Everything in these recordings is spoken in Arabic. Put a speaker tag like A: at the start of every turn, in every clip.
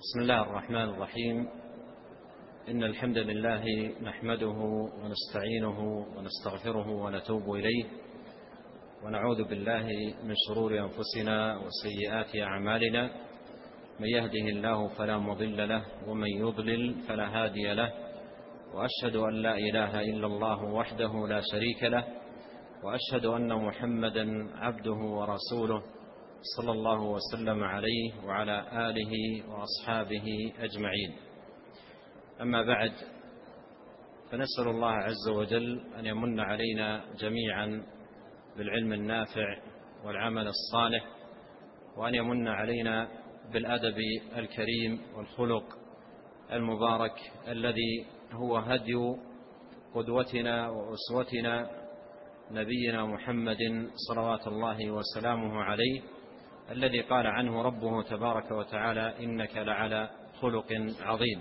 A: بسم الله الرحمن الرحيم. إن الحمد لله نحمده ونستعينه ونستغفره ونتوب إليه، ونعوذ بالله من شرور أنفسنا وسيئات أعمالنا. من يهده الله فلا مضل له، ومن يضلل فلا هادي له، وأشهد أن لا إله إلا الله وحده لا شريك له، وأشهد أن محمدا عبده ورسوله صلى الله وسلم عليه وعلى آله وأصحابه أجمعين. أما بعد، فنسأل الله عز وجل أن يمن علينا جميعا بالعلم النافع والعمل الصالح، وأن يمن علينا بالأدب الكريم والخلق المبارك الذي هو هدي قدوتنا وأسوتنا نبينا محمد صلوات الله وسلامه عليه، الذي قال عنه ربه تبارك وتعالى: إنك لعلى خلق عظيم.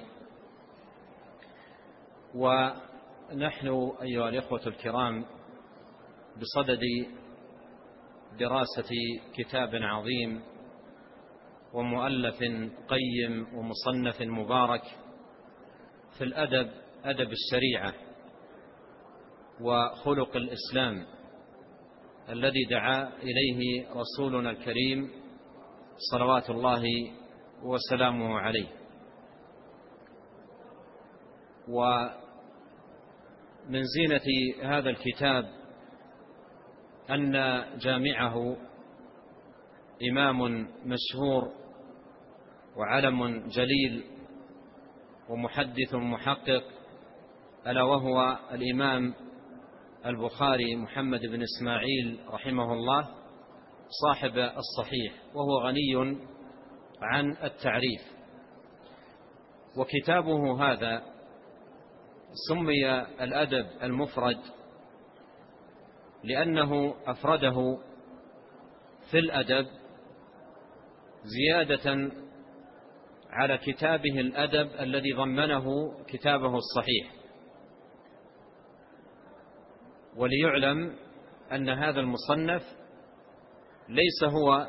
A: ونحن أيها الإخوة الكرام بصدد دراسة كتاب عظيم ومؤلف قيم ومصنف مبارك في الأدب، أدب الشريعة وخلق الإسلام الذي دعا إليه رسولنا الكريم صلوات الله وسلامه عليه. ومن زينة هذا الكتاب أن جامعه إمام مشهور وعلم جليل ومحدث محقق، ألا وهو الإمام البخاري محمد بن إسماعيل رحمه الله، صاحب الصحيح، وهو غني عن التعريف. وكتابه هذا سمي الأدب المفرد لأنه أفرده في الأدب زيادة على كتابه الأدب الذي ضمنه كتابه الصحيح. وليعلم أن هذا المصنف ليس هو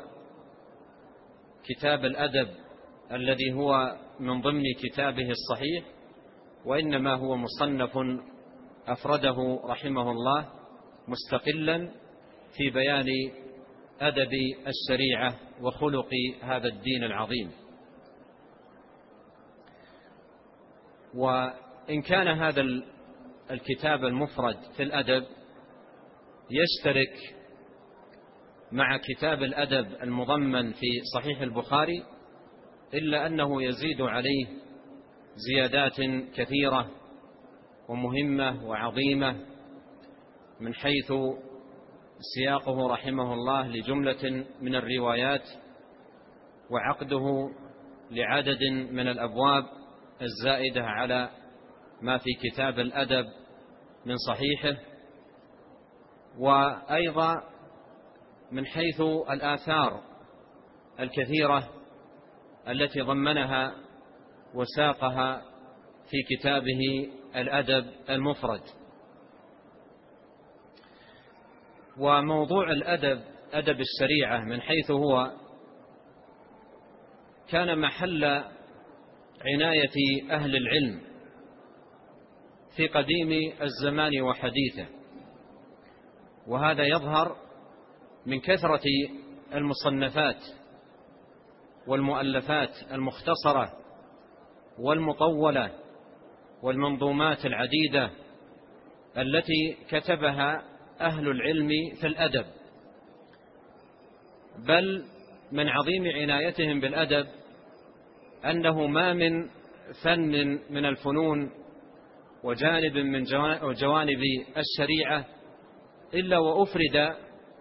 A: كتاب الأدب الذي هو من ضمن كتابه الصحيح، وإنما هو مصنف أفرده رحمه الله مستقلا في بيان أدب الشريعة وخلق هذا الدين العظيم. وإن كان هذا الكتاب المفرد في الأدب يشترك مع كتاب الأدب المضمن في صحيح البخاري، إلا أنه يزيد عليه زيادات كثيرة ومهمة وعظيمة، من حيث سياقه رحمه الله لجملة من الروايات، وعقده لعدد من الأبواب الزائدة على ما في كتاب الأدب من صحيحه، وأيضا من حيث الآثار الكثيرة التي ضمنها وساقها في كتابه الأدب المفرد. وموضوع الأدب، أدب الشريعة، من حيث هو كان محل عناية أهل العلم في قديم الزمان وحديثه، وهذا يظهر من كثرة المصنفات والمؤلفات المختصرة والمطولة والمنظومات العديدة التي كتبها أهل العلم في الأدب. بل من عظيم عنايتهم بالأدب أنه ما من فن من الفنون وجانب من جوانب الشريعة إلا وأفرد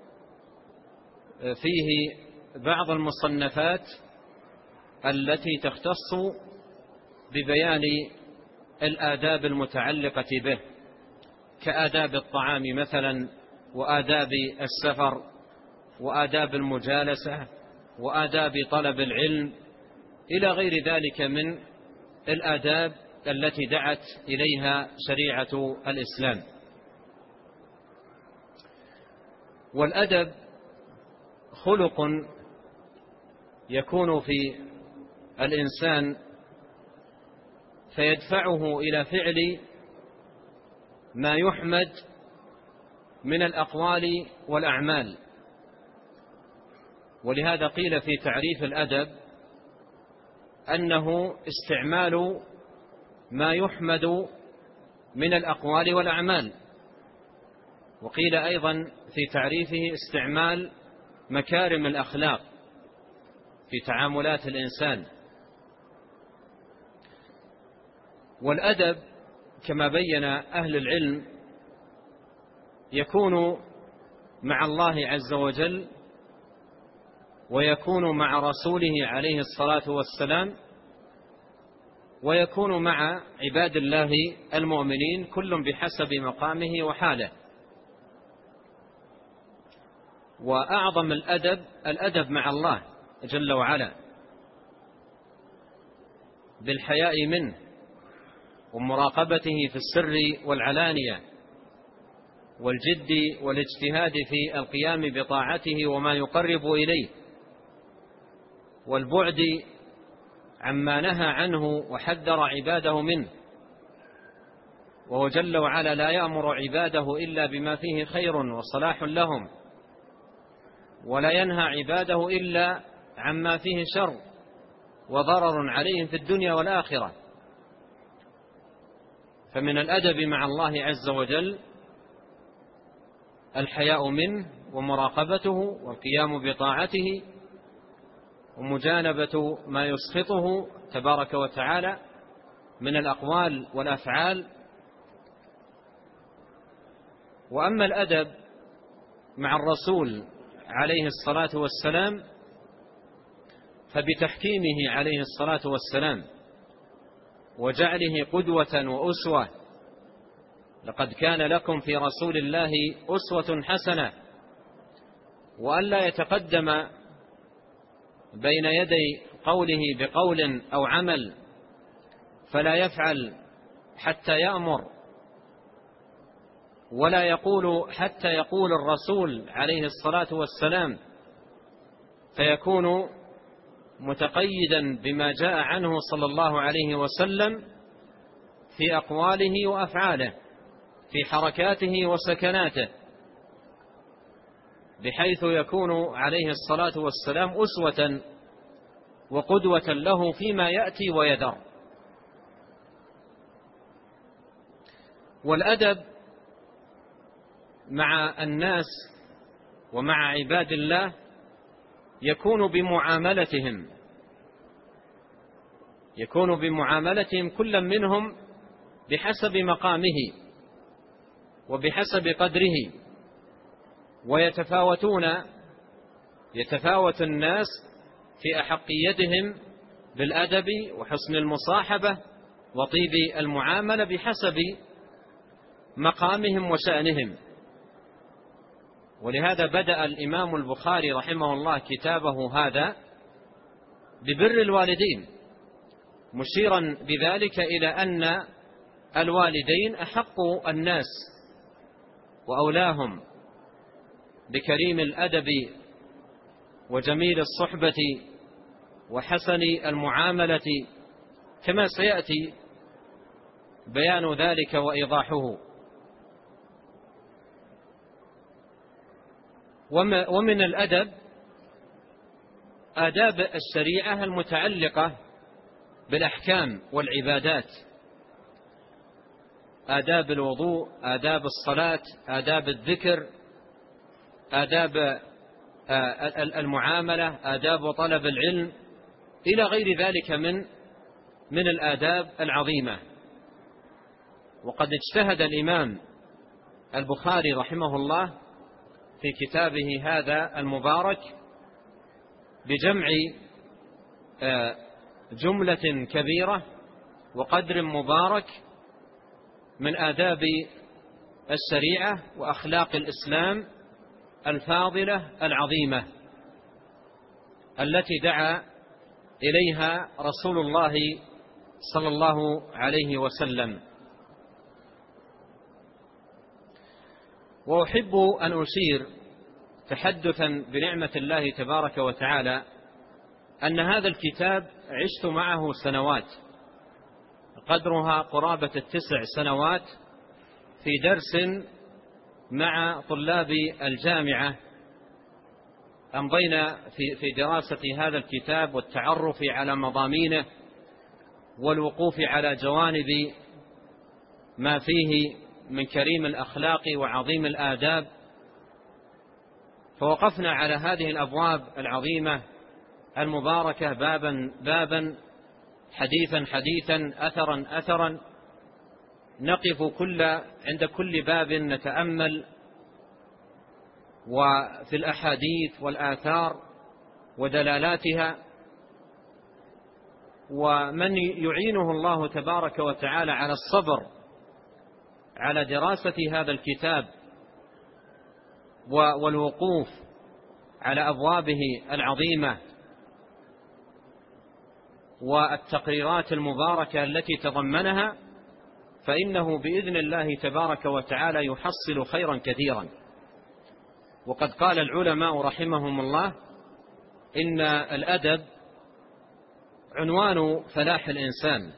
A: فيه بعض المصنفات التي تختص ببيان الآداب المتعلقة به، كآداب الطعام مثلا، وآداب السفر، وآداب المجالسة، وآداب طلب العلم، إلى غير ذلك من الآداب التي دعت إليها شريعة الإسلام. والأدب خلق يكون في الإنسان فيدفعه إلى فعل ما يحمد من الأقوال والأعمال. ولهذا قيل في تعريف الأدب أنه استعمال ما يحمد من الأقوال والأعمال، وقيل أيضا في تعريفه استعمال مكارم الأخلاق في تعاملات الإنسان. والأدب كما بين أهل العلم يكون مع الله عز وجل، ويكون مع رسوله عليه الصلاة والسلام، ويكون مع عباد الله المؤمنين، كل بحسب مقامه وحاله. وأعظم الأدب مع الله جل وعلا بالحياء منه ومراقبته في السر والعلانية، والجد والاجتهاد في القيام بطاعته وما يقرب إليه، والبعد عما نهى عنه وحذر عباده منه. وهو جل وعلا لا يأمر عباده إلا بما فيه خير وصلاح لهم، ولا ينهى عباده إلا عما فيه شر وضرر عليهم في الدنيا والآخرة. فمن الأدب مع الله عز وجل الحياء منه ومراقبته والقيام بطاعته ومجانبة ما يسخطه تبارك وتعالى من الأقوال والأفعال. وأما الأدب مع الرسول عليه الصلاة والسلام فبتحكيمه عليه الصلاة والسلام وجعله قدوة وأسوة. لقد كان لكم في رسول الله أسوة حسنة، وألا يتقدم بين يدي قوله بقول أو عمل فلا يفعل حتى يأمر، ولا يقول حتى يقول الرسول عليه الصلاة والسلام، فيكون متقيدا بما جاء عنه صلى الله عليه وسلم في أقواله وأفعاله، في حركاته وسكناته، بحيث يكون عليه الصلاة والسلام أسوة وقدوة له فيما يأتي ويذر. والأدب مع الناس ومع عباد الله يكون بمعاملتهم كل منهم بحسب مقامه وبحسب قدره، يتفاوت الناس في أحقيتهم بالأدب وحسن المصاحبة وطيب المعاملة بحسب مقامهم وشأنهم. ولهذا بدأ الإمام البخاري رحمه الله كتابه هذا ببر الوالدين، مشيرا بذلك إلى أن الوالدين أحق الناس وأولاهم بكريم الأدب وجميل الصحبة وحسن المعاملة، كما سيأتي بيان ذلك وإيضاحه. ومن الأدب آداب الشريعة المتعلقة بالأحكام والعبادات، آداب الوضوء، آداب الصلاة، آداب الذكر، آداب المعاملة، آداب طلب العلم، إلى غير ذلك من الآداب العظيمة. وقد اجتهد الإمام البخاري رحمه الله في كتابه هذا المبارك بجمع جملة كبيرة وقدر مبارك من آداب الشريعة وأخلاق الإسلام الفاضلة العظيمة التي دعا إليها رسول الله صلى الله عليه وسلم. وأحب أن أشير تحدثا بنعمة الله تبارك وتعالى أن هذا الكتاب عشت معه سنوات، قدرها قرابة 9 سنوات، في درس مع طلاب الجامعة أمضينا في دراسة هذا الكتاب والتعرف على مضامينه والوقوف على جوانب ما فيه من كريم الأخلاق وعظيم الآداب. فوقفنا على هذه الأبواب العظيمة المباركة بابا بابا، حديثا حديثا، أثرا أثرا، نقف عند كل باب نتأمل وفي الأحاديث والآثار ودلالاتها. ومن يعينه الله تبارك وتعالى على الصبر على دراسة هذا الكتاب والوقوف على أبوابه العظيمة والتقريرات المباركة التي تضمنها، فإنه بإذن الله تبارك وتعالى يحصل خيرا كثيرا. وقد قال العلماء رحمهم الله إن الأدب عنوان فلاح الإنسان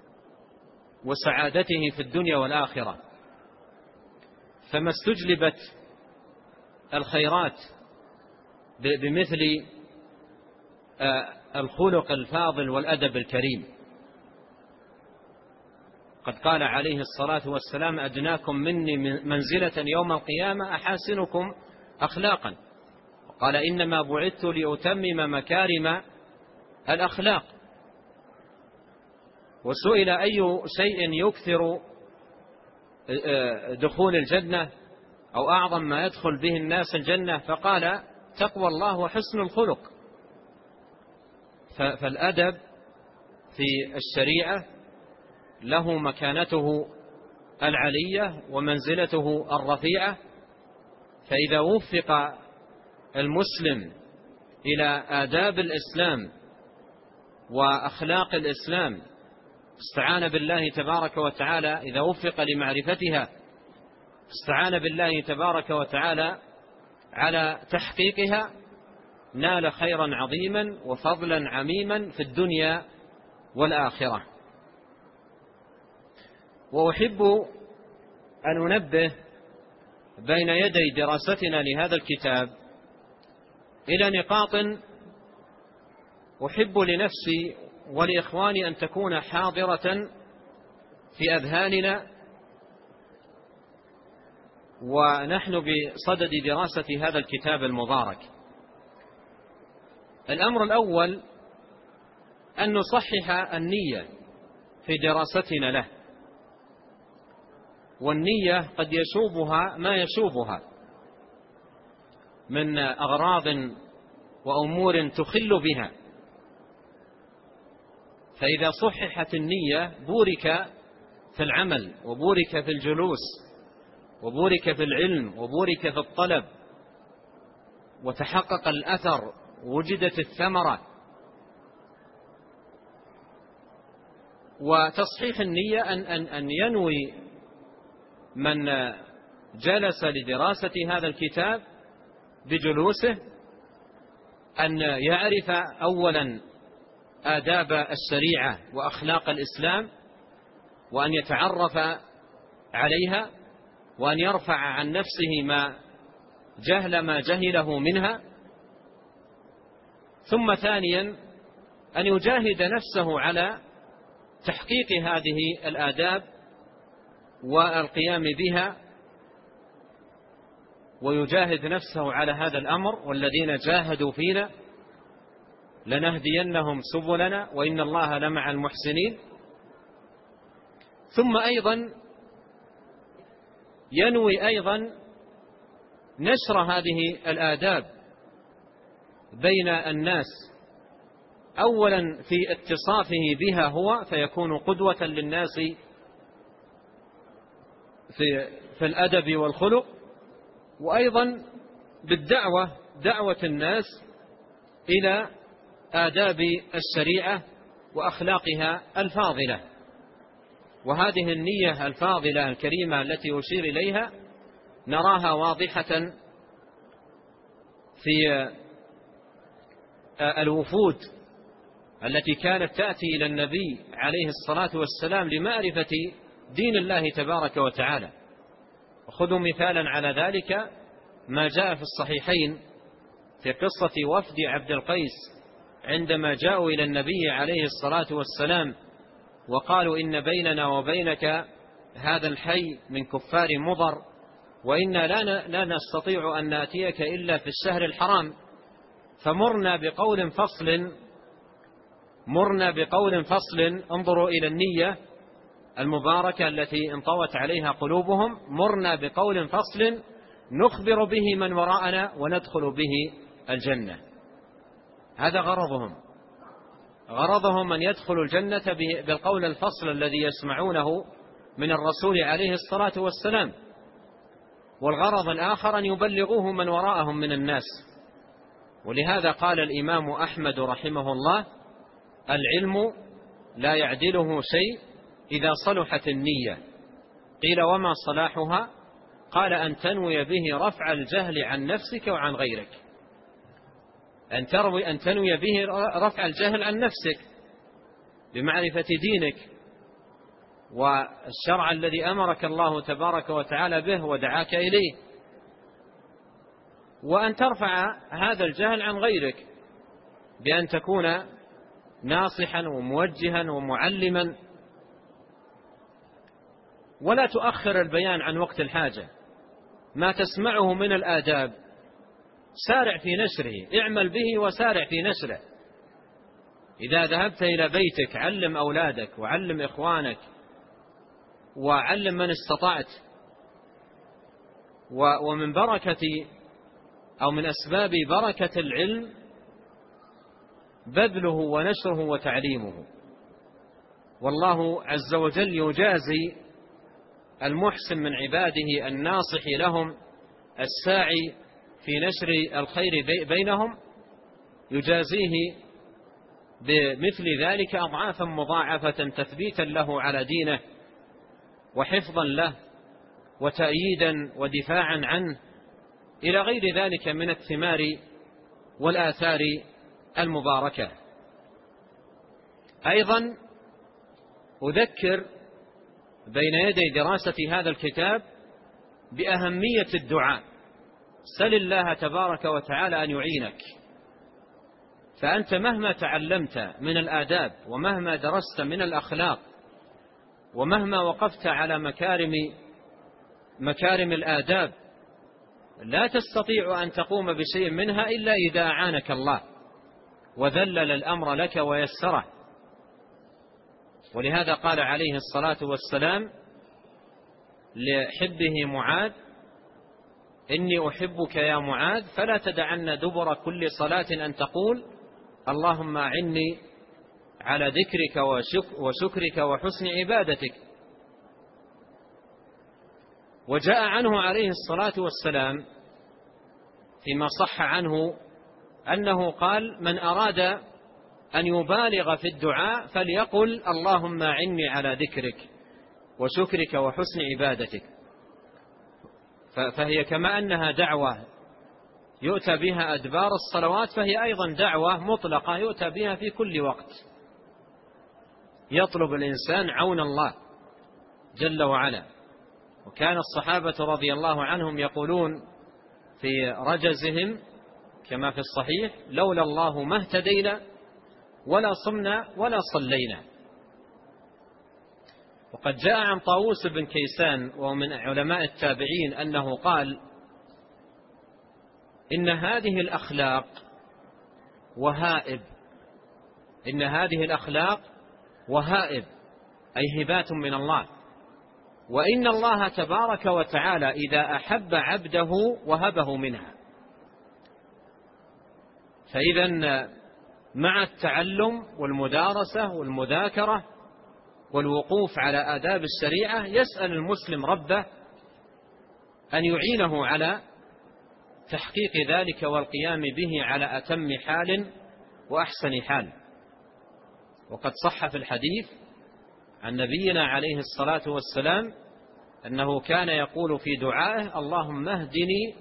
A: وسعادته في الدنيا والآخرة، فما استجلبت الخيرات بمثل الخلق الفاضل والأدب الكريم. قد قال عليه الصلاة والسلام: أدناكم مني منزلة يوم القيامة أحاسنكم أخلاقا. وقال: إنما بعثت لأتمم مكارم الأخلاق. وسئل: أي شيء يكثر دخول الجنة أو أعظم ما يدخل به الناس الجنة؟ فقال: تقوى الله وحسن الخلق. فالأدب في الشريعة له مكانته العلية ومنزلته الرفيعة، فإذا وفق المسلم إلى آداب الإسلام وأخلاق الإسلام استعان بالله تبارك وتعالى، إذا وفق لمعرفتها استعان بالله تبارك وتعالى على تحقيقها، نال خيرا عظيما وفضلا عميما في الدنيا والآخرة. وأحب أن أنبه بين يدي دراستنا لهذا الكتاب إلى نقاط أحب لنفسي ولإخواني أن تكون حاضرة في أذهاننا ونحن بصدد دراسة هذا الكتاب المبارك. الأمر الأول أن نصحح النية في دراستنا له، والنية قد يشوبها ما يشوبها من أغراض وأمور تخل بها، فإذا صححت النية بورك في العمل وبورك في الجلوس وبورك في العلم وبورك في الطلب، وتحقق الأثر وجدت الثمرة. وتصحيح النية أن ينوي من جلس لدراسة هذا الكتاب بجلوسه أن يعرف أولا آداب الشريعة وأخلاق الإسلام، وأن يتعرف عليها، وأن يرفع عن نفسه ما جهله منها. ثم ثانيا أن يجاهد نفسه على تحقيق هذه الآداب والقيام بها، ويجاهد نفسه على هذا الأمر: والذين جاهدوا فينا لنهدينهم سبلنا وإن الله لمع المحسنين. ثم أيضا ينوي أيضا نشر هذه الآداب بين الناس، أولا في اتصافه بها هو فيكون قدوة للناس في الأدب والخلق، وأيضا بالدعوة، دعوة الناس إلى آداب الشريعة وأخلاقها الفاضلة. وهذه النية الفاضلة الكريمة التي أشير إليها نراها واضحة في الوفود التي كانت تأتي إلى النبي عليه الصلاة والسلام لمعرفة دين الله تبارك وتعالى. وخذوا مثالا على ذلك ما جاء في الصحيحين في قصة وفد عبد القيس عندما جاءوا إلى النبي عليه الصلاة والسلام وقالوا إن بيننا وبينك هذا الحي من كفار مضر، وإنا لا نستطيع أن نأتيك إلا في الشهر الحرام، فمرنا بقول فصل انظروا إلى النية المباركة التي انطوت عليها قلوبهم. مرنا بقول فصل نخبر به من وراءنا وندخل به الجنة. هذا غرضهم أن يدخلوا الجنة بالقول الفصل الذي يسمعونه من الرسول عليه الصلاة والسلام، والغرض الآخر أن يبلغوه من وراءهم من الناس. ولهذا قال الإمام أحمد رحمه الله: العلم لا يعدله شيء إذا صلحت النية. قيل وما صلاحها؟ قال أن تنوي به رفع الجهل عن نفسك وعن غيرك. أن تنوي به رفع الجهل عن نفسك بمعرفة دينك والشرع الذي أمرك الله تبارك وتعالى به ودعاك إليه، وأن ترفع هذا الجهل عن غيرك بأن تكون ناصحا وموجها ومعلما، ولا تؤخر البيان عن وقت الحاجة. ما تسمعه من الآداب سارع في نشره، اعمل به وسارع في نشره. إذا ذهبت إلى بيتك علم أولادك وعلم إخوانك وعلم من استطعت. ومن بركة أو من أسباب بركة العلم بذله ونشره وتعليمه. والله عز وجل يجازي المحسن من عباده الناصح لهم الساعي في نشر الخير بينهم، يجازيه بمثل ذلك أضعافا مضاعفة تثبيتا له على دينه وحفظا له وتأييدا ودفاعا عنه إلى غير ذلك من الثمار والآثار المباركة. أيضا أذكر بين يدي دراسة هذا الكتاب بأهمية الدعاء. سل الله تبارك وتعالى أن يعينك، فأنت مهما تعلمت من الآداب ومهما درست من الأخلاق ومهما وقفت على مكارم الآداب لا تستطيع أن تقوم بشيء منها إلا إذا أعانك الله وذلل الأمر لك ويسره. ولهذا قال عليه الصلاة والسلام لحبه معاذ: إني أحبك يا معاذ فلا تدعن دبر كل صلاة أن تقول اللهم أعني على ذكرك وشكرك وحسن عبادتك. وجاء عنه عليه الصلاة والسلام فيما صح عنه أنه قال: من أراد أن يبالغ في الدعاء فليقل اللهم أعني على ذكرك وشكرك وحسن عبادتك. فهي كما أنها دعوة يؤتى بها أدبار الصلوات، فهي أيضا دعوة مطلقة يؤتى بها في كل وقت. يطلب الإنسان عون الله جل وعلا. وكان الصحابة رضي الله عنهم يقولون في رجزهم كما في الصحيح: لولا الله ما اهتدينا ولا صمنا ولا صلينا. وقد جاء عن طاووس بن كيسان وهو من علماء التابعين أنه قال: إن هذه الأخلاق وهائب، إن هذه الأخلاق وهائب أي هبات من الله، وإن الله تبارك وتعالى إذا أحب عبده وهبه منها. فإذا مع التعلم والمدارسة والمذاكرة والوقوف على آداب الشريعة يسأل المسلم ربه أن يعينه على تحقيق ذلك والقيام به على أتم حال وأحسن حال. وقد صح في الحديث عن نبينا عليه الصلاة والسلام أنه كان يقول في دعائه: اللهم اهدني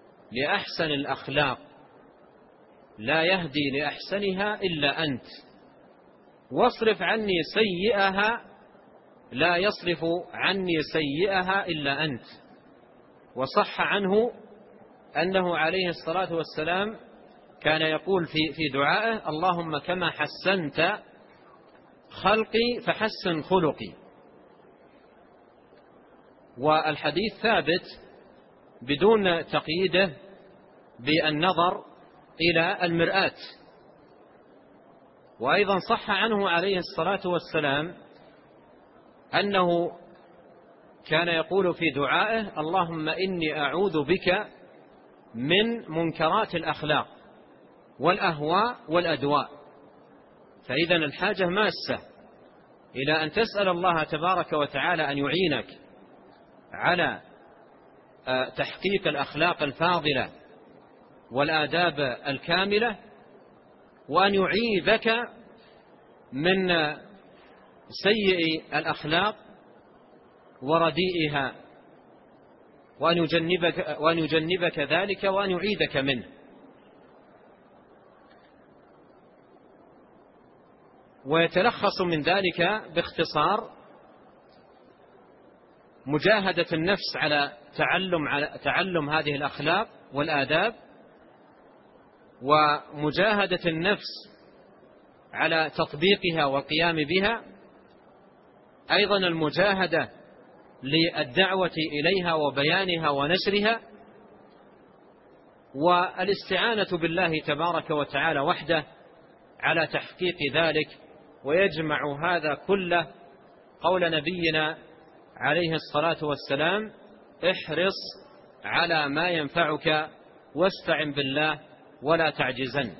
A: لأحسن الأخلاق لا يهدي لأحسنها إلا أنت. واصرف عني سيئها لا يصرف عني سيئها إلا أنت. وصح عنه أنه عليه الصلاة والسلام كان يقول في دعائه: اللهم كما حسنت خلقي فحسن خلقي. والحديث ثابت بدون تقييده بالنظر إلى المرآة. وأيضا صح عنه عليه الصلاة والسلام أنه كان يقول في دعائه: اللهم إني أعوذ بك من منكرات الأخلاق والأهواء والأدواء. فإذا الحاجة ماسة إلى أن تسأل الله تبارك وتعالى أن يعينك على تحقيق الأخلاق الفاضلة والآداب الكاملة، وأن يعيذك من سيء الأخلاق ورديئها، وأن يجنبك ذلك وأن يعيذك منه. ويتلخص من ذلك باختصار مجاهدة النفس على تعلم هذه الأخلاق والآداب، ومجاهدة النفس على تطبيقها والقيام بها، أيضا المجاهدة للدعوة إليها وبيانها ونشرها، والاستعانة بالله تبارك وتعالى وحده على تحقيق ذلك. ويجمع هذا كله قول نبينا عليه الصلاة والسلام: احرص على ما ينفعك واستعن بالله ولا تعجزن.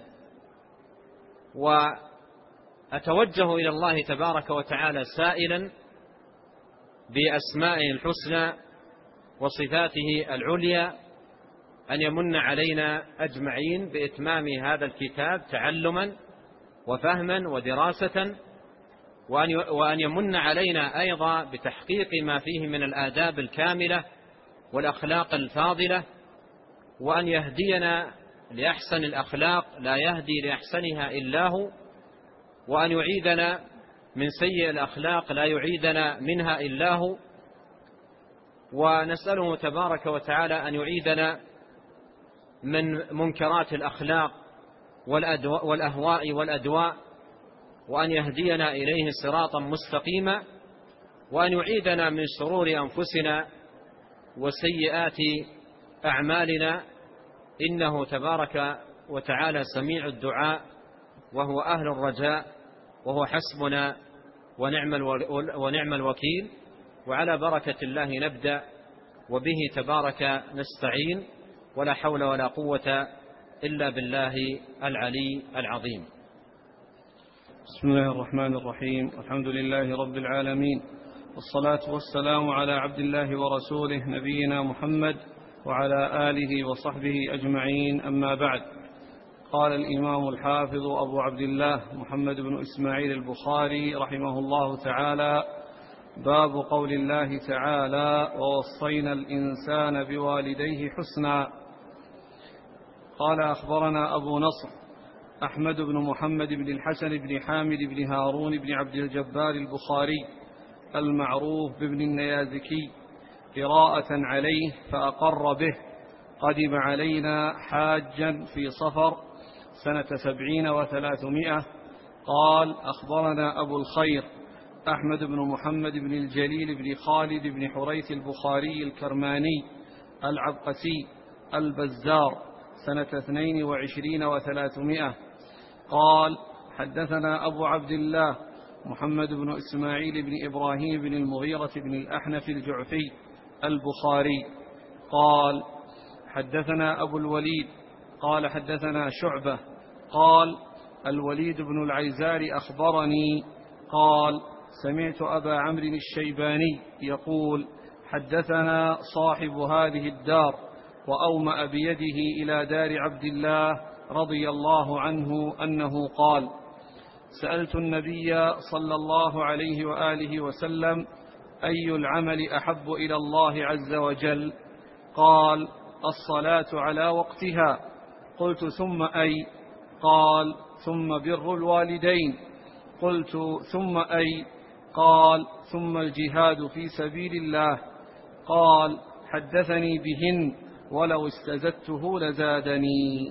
A: وأتوجه إلى الله تبارك وتعالى سائلا بأسمائه الحسنى وصفاته العليا أن يمن علينا أجمعين بإتمام هذا الكتاب تعلما وفهما ودراسة، وأن يمن علينا أيضا بتحقيق ما فيه من الآداب الكاملة والأخلاق الفاضلة، وأن يهدينا لأحسن الأخلاق لا يهدي لأحسنها إلا هو، وأن يعيدنا من سيء الأخلاق لا يعيدنا منها إلا هو. ونسأله تبارك وتعالى أن يعيدنا من منكرات الأخلاق والأهواء والأدواء، وأن يهدينا إليه صراطا مستقيما، وأن يعيدنا من شرور أنفسنا وسيئات أعمالنا، إنه تبارك وتعالى سميع الدعاء وهو أهل الرجاء، وهو حسبنا ونعم الوكيل. وعلى بركة الله نبدأ، وبه تبارك نستعين، ولا حول ولا قوة إلا بالله العلي العظيم.
B: بسم الله الرحمن الرحيم. الحمد لله رب العالمين، والصلاة والسلام على عبد الله ورسوله نبينا محمد وعلى آله وصحبه أجمعين، أما بعد. قال الإمام الحافظ أبو عبد الله محمد بن إسماعيل البخاري رحمه الله تعالى: باب قول الله تعالى: ووصينا الإنسان بوالديه حسنا. قال: أخبرنا أبو نصر أحمد بن محمد بن الحسن بن حامد بن هارون بن عبد الجبار البخاري المعروف بابن النيازكي قراءة عليه فأقر به. قدم علينا حاجا في صفر سنة 70 و300. قال: أخبرنا أبو الخير أحمد بن محمد بن الجليل بن خالد بن حريث البخاري الكرماني العبقسي البزار سنة 22 و300. قال: حدثنا أبو عبد الله محمد بن إسماعيل بن إبراهيم بن المغيرة بن الأحنف الجعفي البخاري قال: حدثنا أبو الوليد قال: حدثنا شعبة قال: الوليد بن العيزار أخبرني قال: سمعت أبا عمرو الشيباني يقول: حدثنا صاحب هذه الدار، وأومأ بيده إلى دار عبد الله رضي الله عنه أنه قال: سألت النبي صلى الله عليه وآله وسلم: أي العمل أحب إلى الله عز وجل؟ قال: الصلاة على وقتها. قلت: ثم أي؟ قال: ثم بر الوالدين. قلت ثم أي؟ قال ثم الجهاد في سبيل الله. قال حدثني بهن ولو استزدته لزادني.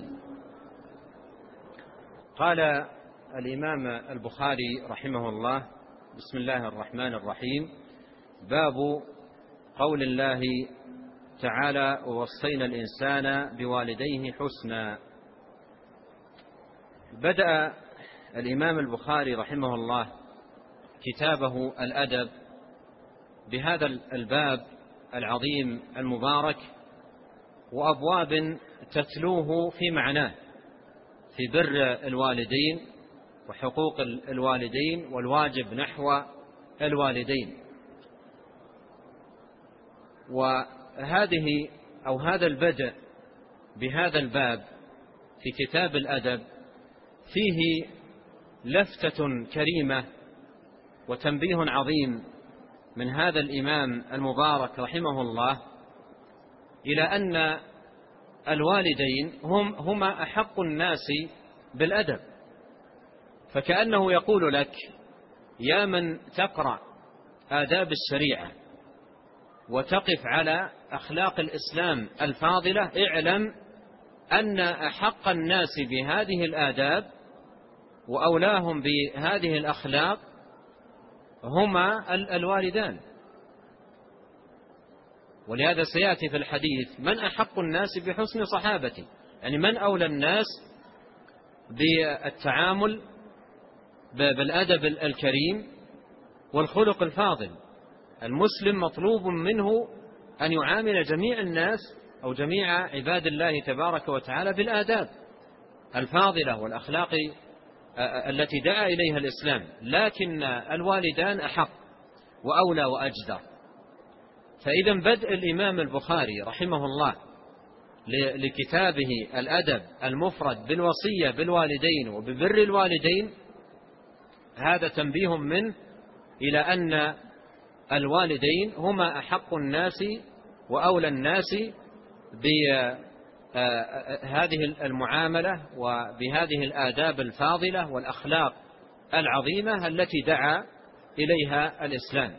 A: قال الإمام البخاري رحمه الله: بسم الله الرحمن الرحيم. باب قول الله تعالى: ووصينا الإنسان بوالديه حسنا. بدأ الإمام البخاري رحمه الله كتابه الأدب بهذا الباب العظيم المبارك، وأبواب تتلوه في معناه، في بر الوالدين وحقوق الوالدين والواجب نحو الوالدين. وهذه أو هذا البدء بهذا الباب في كتاب الأدب فيه لفتة كريمة وتنبيه عظيم من هذا الإمام المبارك رحمه الله إلى أن الوالدين هما أحق الناس بالأدب. فكأنه يقول لك: يا من تقرأ آداب الشريعة وتقف على أخلاق الإسلام الفاضلة، اعلم أن أحق الناس بهذه الآداب وأولاهم بهذه الأخلاق هما الوالدان. ولهذا سيأتي في الحديث: من أحق الناس بحسن صحابتي، يعني من أولى الناس بالتعامل بالأدب الكريم والخلق الفاضل. المسلم مطلوب منه أن يعامل جميع الناس أو جميع عباد الله تبارك وتعالى بالآداب الفاضلة والأخلاق التي دعا إليها الإسلام، لكن الوالدان أحق وأولى وأجدر. فإذا بدء الإمام البخاري رحمه الله لكتابه الأدب المفرد بالوصية بالوالدين وببر الوالدين هذا تنبيه منه إلى أن الوالدين هما أحق الناس وأولى الناس بهذه المعاملة وبهذه الآداب الفاضلة والأخلاق العظيمة التي دعا إليها الإسلام.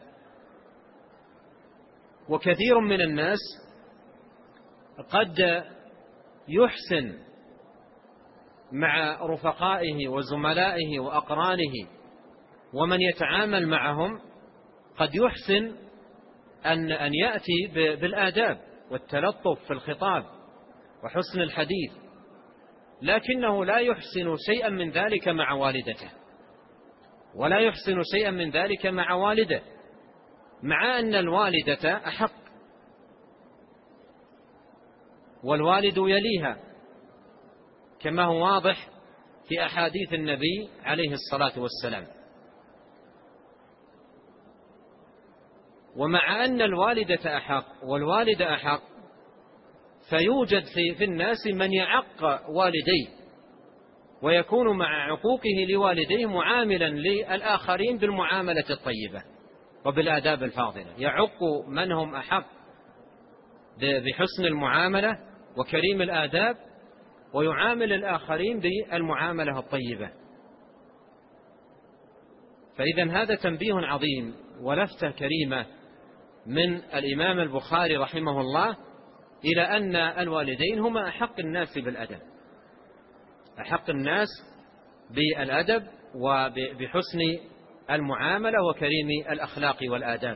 A: وكثير من الناس قد يحسن مع رفقائه وزملائه وأقرانه ومن يتعامل معهم، قد يحسن أن يأتي بالآداب والتلطف في الخطاب وحسن الحديث، لكنه لا يحسن شيئا من ذلك مع والدته، ولا يحسن شيئا من ذلك مع والده، مع أن الوالدة أحق والوالد يليها، كما هو واضح في أحاديث النبي عليه الصلاة والسلام. ومع أن الوالدة أحق والوالد أحق، فيوجد في الناس من يعق والديه ويكون مع عقوقه لوالديه معاملا للآخرين بالمعاملة الطيبة وبالآداب الفاضلة، يعق من هم أحق بحسن المعاملة وكريم الآداب، ويعامل الآخرين بالمعاملة الطيبة. فإذا هذا تنبيه عظيم ولفتة كريمة من الإمام البخاري رحمه الله إلى أن الوالدين هما أحق الناس بالأدب، أحق الناس بالأدب وبحسن المعاملة وكريم الأخلاق والآداب.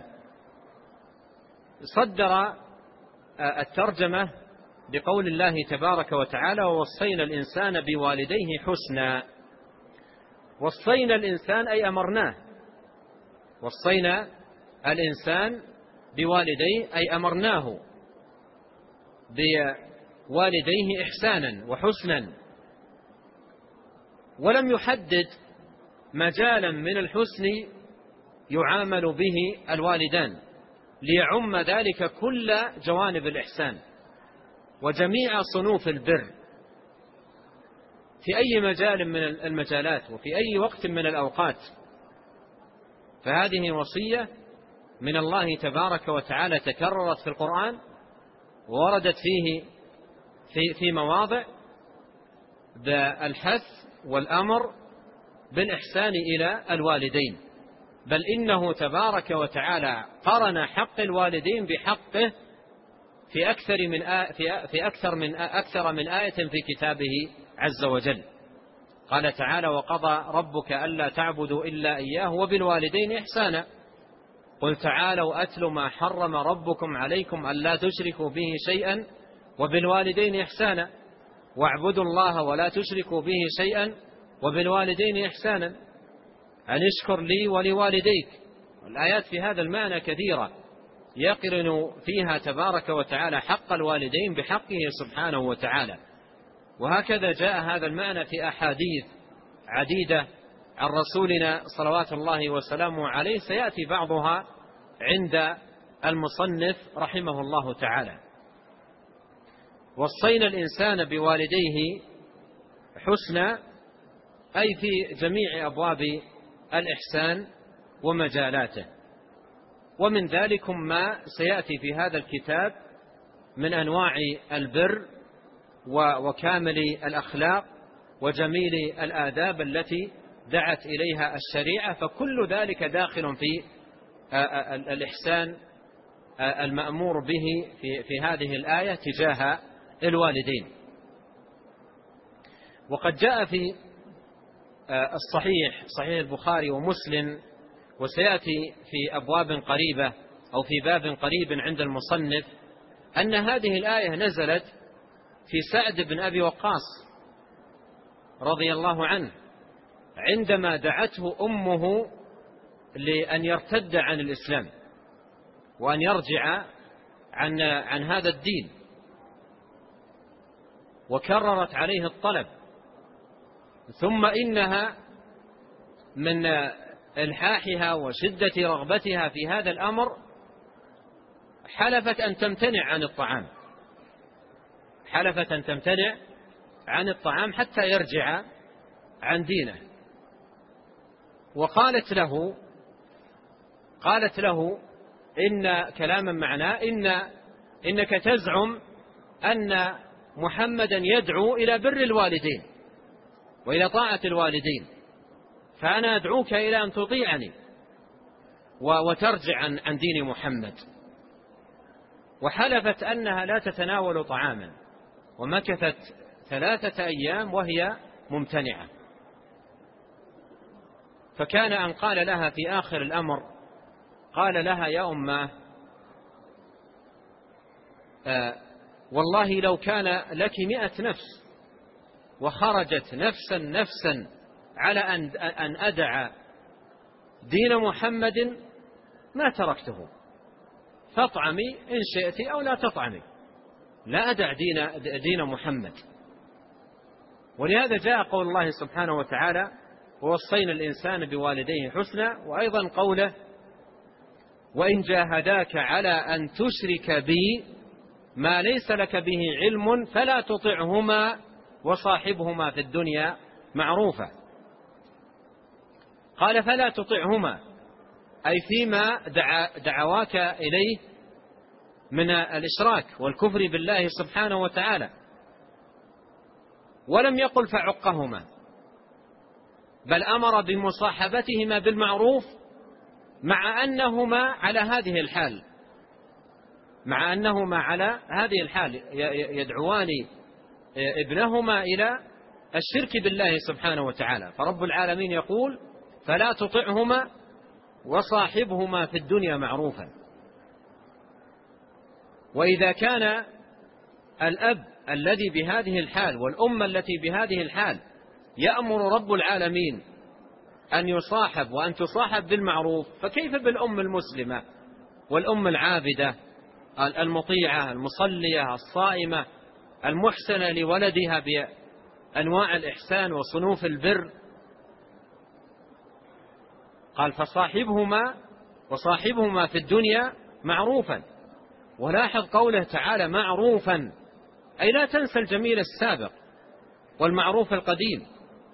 A: صدر الترجمة بقول الله تبارك وتعالى: ووصينا الإنسان بوالديه حسنا. وصينا الإنسان أي أمرناه، وصينا الإنسان بوالديه أي أمرناه بوالديه إحسانا وحسنا، ولم يحدد مجالا من الحسن يعامل به الوالدان ليعم ذلك كل جوانب الإحسان وجميع صنوف البر في أي مجال من المجالات وفي أي وقت من الأوقات. فهذه وصية من الله تبارك وتعالى تكررت في القرآن ووردت فيه في مواضع بالحث والأمر بالإحسان إلى الوالدين، بل إنه تبارك وتعالى قرن حق الوالدين بحقه في أكثر من آية في كتابه عز وجل. قال تعالى: وقضى ربك ألا تعبدوا إلا إياه وبالوالدين إحسانا. قل تعالوا أتل ما حرم ربكم عليكم ألا تشركوا به شيئا وبالوالدين إحسانا واعبدوا الله ولا تشركوا به شيئا وبالوالدين إحسانا أن اشكر لي ولوالديك. الآيات في هذا المعنى كثيرة يقرن فيها تبارك وتعالى حق الوالدين بحقه سبحانه وتعالى. وهكذا جاء هذا المعنى في أحاديث عديدة عن رسولنا صلوات الله وسلامه عليه، سيأتي بعضها عند المصنف رحمه الله تعالى. وصينا الإنسان بوالديه حسنا، أي في جميع أبواب الإحسان ومجالاته، ومن ذلكم ما سيأتي في هذا الكتاب من أنواع البر وكامل الأخلاق وجميل الآداب التي دعت إليها الشريعة، فكل ذلك داخل في الإحسان المأمور به في هذه الآية تجاه الوالدين. وقد جاء في صحيح البخاري ومسلم، وسيأتي في أبواب قريبة أو في باب قريب عند المصنف، أن هذه الآية نزلت في سعد بن أبي وقاص رضي الله عنه عندما دعته أمه لأن يرتد عن الإسلام وأن يرجع عن هذا الدين، وكررت عليه الطلب، ثم إنها من إلحاحها وشدة رغبتها في هذا الأمر حلفت أن تمتنع عن الطعام حتى يرجع عن دينه. وقالت له إن كلاما معناه إنك تزعم أن محمدا يدعو إلى بر الوالدين وإلى طاعة الوالدين، فأنا أدعوك إلى أن تطيعني وترجع عن دين محمد. وحلفت أنها لا تتناول طعاما، ومكثت 3 أيام وهي ممتنعة. فكان أن قال لها في آخر الأمر، قال لها: يا أماه، والله لو كان لك 100 نفس وخرجت نفسا على أن أدع دين محمد ما تركته، فاطعمي إن شئت أو لا تطعمي، لا أدع دين محمد. ولهذا جاء قول الله سبحانه وتعالى: ووصينا الإنسان بوالديه حسنا، وأيضا قوله: وإن جاهداك على أن تشرك بي ما ليس لك به علم فلا تطعهما وصاحبهما في الدنيا معروفا. قال: فلا تطعهما، أي فيما دعواك إليه من الإشراك والكفر بالله سبحانه وتعالى. ولم يقل فعقهما، بل أمر بمصاحبتهما بالمعروف مع أنهما على هذه الحال يدعوان ابنهما إلى الشرك بالله سبحانه وتعالى. فرب العالمين يقول: فلا تطعهما وصاحبهما في الدنيا معروفا. وإذا كان الأب الذي بهذه الحال والأم التي بهذه الحال يأمر رب العالمين أن يصاحب وأن تصاحب بالمعروف، فكيف بالأم المسلمة والأم العابدة المطيعة المصلية الصائمة المحسنة لولدها بأنواع الإحسان وصنوف البر؟ قال: وصاحبهما في الدنيا معروفا. ولاحظ قوله تعالى معروفا، أي لا تنسى الجميل السابق والمعروف القديم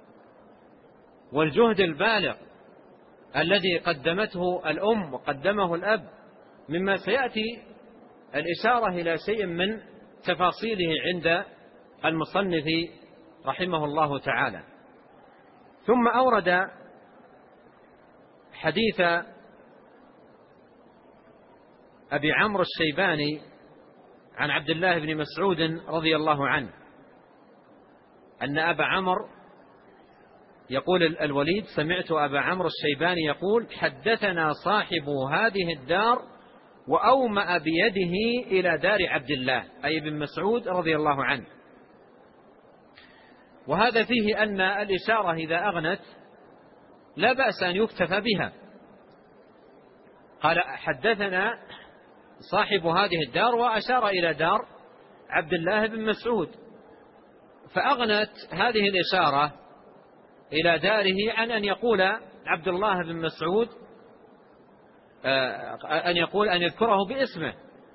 A: والجهد البالغ الذي قدمته الأم وقدمه الأب، مما سيأتي الإشارة إلى شيء من تفاصيله عند المصنف رحمه الله تعالى. ثم أورد حديث أبي عمرو الشيباني عن عبد الله بن مسعود رضي الله عنه أن أبا عمرو يقول الوليد سمعت أبا عمرو الشيباني يقول حدثنا صاحب هذه الدار وأومأ بيده إلى دار عبد الله أي ابن مسعود رضي الله عنه. وهذا فيه أن الإشارة إذا أغنت لا بأس أن يكتفى بها. قال حدثنا صاحب هذه الدار وأشار إلى دار عبد الله بن مسعود، فأغنت هذه الإشارة إلى داره عن أن يقول عبد الله بن مسعود أن يذكره باسمه،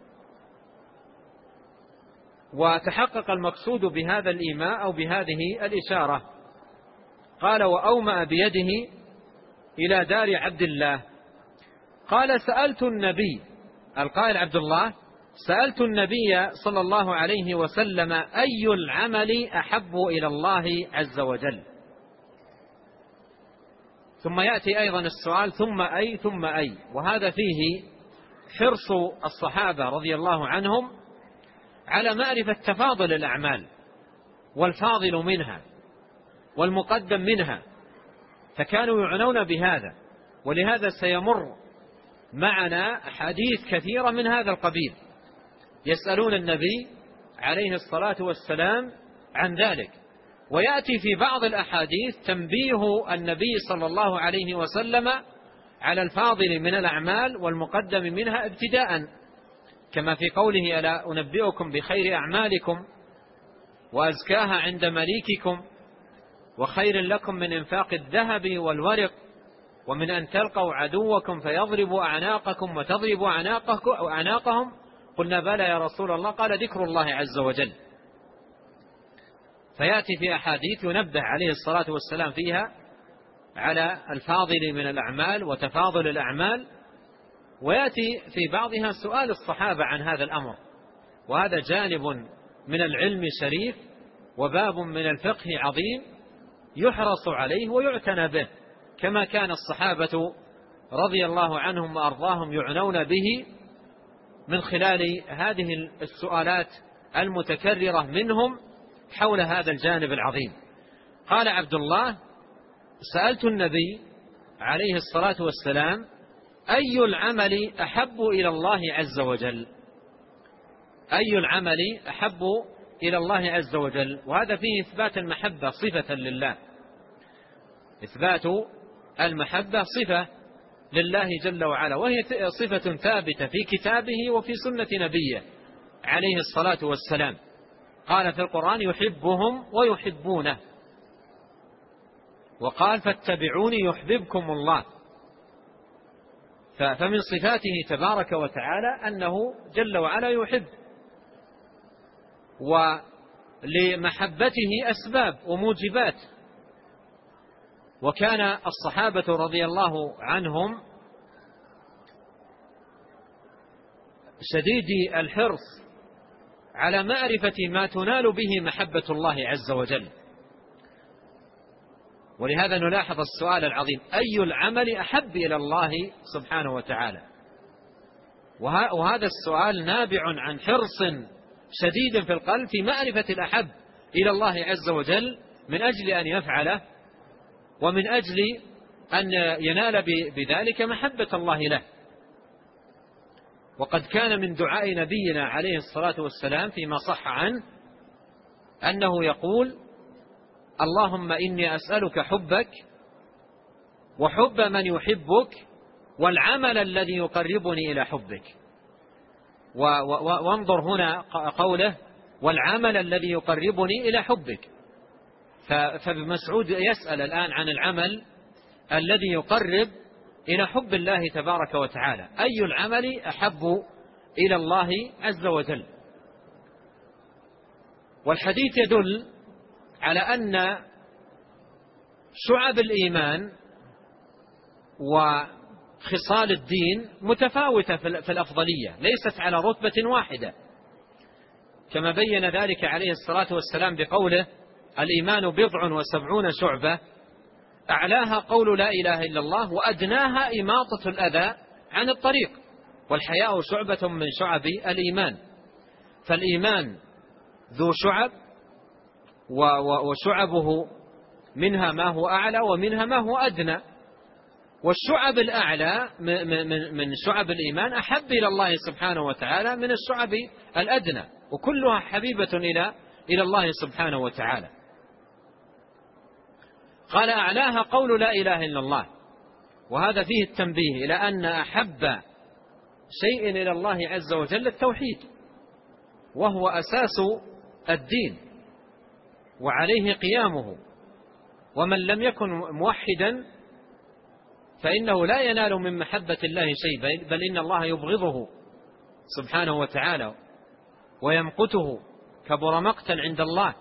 A: وتحقق المقصود بهذا الإيماء أو بهذه الإشارة. قال وأومأ بيده إلى دار عبد الله. قال سألت النبي، القائل عبد الله، سألت النبي صلى الله عليه وسلم أي العمل أحب إلى الله عز وجل. ثم يأتي أيضا السؤال ثم أي، وهذا فيه حرص الصحابة رضي الله عنهم على معرفة تفاضل الأعمال والفاضل منها والمقدم منها، فكانوا يعنون بهذا. ولهذا سيمر معنا حديث كثيرة من هذا القبيل يسألون النبي عليه الصلاة والسلام عن ذلك. ويأتي في بعض الأحاديث تنبيه النبي صلى الله عليه وسلم على الفاضل من الأعمال والمقدم منها ابتداء، كما في قوله ألا أنبئكم بخير أعمالكم وأزكاها عند مليككم وخير لكم من إنفاق الذهب والورق ومن أن تلقوا عدوكم فيضرب أعناقكم وتضرب أعناقهم. قلنا بلى يا رسول الله، قال ذكر الله عز وجل. فيأتي في أحاديث ينبه عليه الصلاة والسلام فيها على الفاضل من الأعمال وتفاضل الأعمال، ويأتي في بعضها سؤال الصحابة عن هذا الأمر، وهذا جانب من العلم الشريف وباب من الفقه عظيم يحرص عليه ويعتنى به، كما كان الصحابة رضي الله عنهم وأرضاهم يعنون به من خلال هذه السؤالات المتكررة منهم حول هذا الجانب العظيم. قال عبد الله سألت النبي عليه الصلاة والسلام أي العمل أحب إلى الله عز وجل، أي العمل أحب إلى الله عز وجل. وهذا فيه إثبات المحبة صفة لله، إثبات المحبة صفة لله جل وعلا، وهي صفة ثابتة في كتابه وفي سنة نبيه عليه الصلاة والسلام. قال في القرآن يحبهم ويحبونه، وقال فاتبعوني يحببكم الله. فمن صفاته تبارك وتعالى أنه جل وعلا يحب، ولمحبته أسباب وموجبات. وكان الصحابة رضي الله عنهم شديد الحرص على معرفة ما تنال به محبة الله عز وجل. ولهذا نلاحظ السؤال العظيم أي العمل أحب إلى الله سبحانه وتعالى، وهذا السؤال نابع عن حرص شديد في القلب في معرفة الأحب إلى الله عز وجل من أجل أن يفعله ومن أجل أن ينال بذلك محبة الله له. وقد كان من دعاء نبينا عليه الصلاة والسلام فيما صح عنه أنه يقول اللهم إني أسألك حبك وحب من يحبك والعمل الذي يقربني إلى حبك. وانظر هنا قوله والعمل الذي يقربني إلى حبك. فابن مسعود يسأل الآن عن العمل الذي يقرب إلى حب الله تبارك وتعالى، أي العمل أحب إلى الله عز وجل. والحديث يدل على أن شعب الإيمان وخصال الدين متفاوتة في الأفضلية، ليست على رتبة واحدة، كما بين ذلك عليه الصلاة والسلام بقوله الإيمان 70 شعبة أعلاها قول لا إله إلا الله، وأدناها إماطة الأذى عن الطريق. والحياء شعبة من شعب الإيمان، فالإيمان ذو شعب، وشعبه منها ما هو أعلى ومنها ما هو أدنى. والشعب الأعلى من شعب الإيمان أحب إلى الله سبحانه وتعالى من الشعب الأدنى، وكلها حبيبة إلى الله سبحانه وتعالى. قال أعلاها قول لا إله إلا الله، وهذا فيه التنبيه إلى أن أحب شيء إلى الله عز وجل التوحيد، وهو أساس الدين وعليه قيامه، ومن لم يكن موحدا فإنه لا ينال من محبة الله شيء، بل إن الله يبغضه سبحانه وتعالى ويمقته، كبر مقتا عند الله.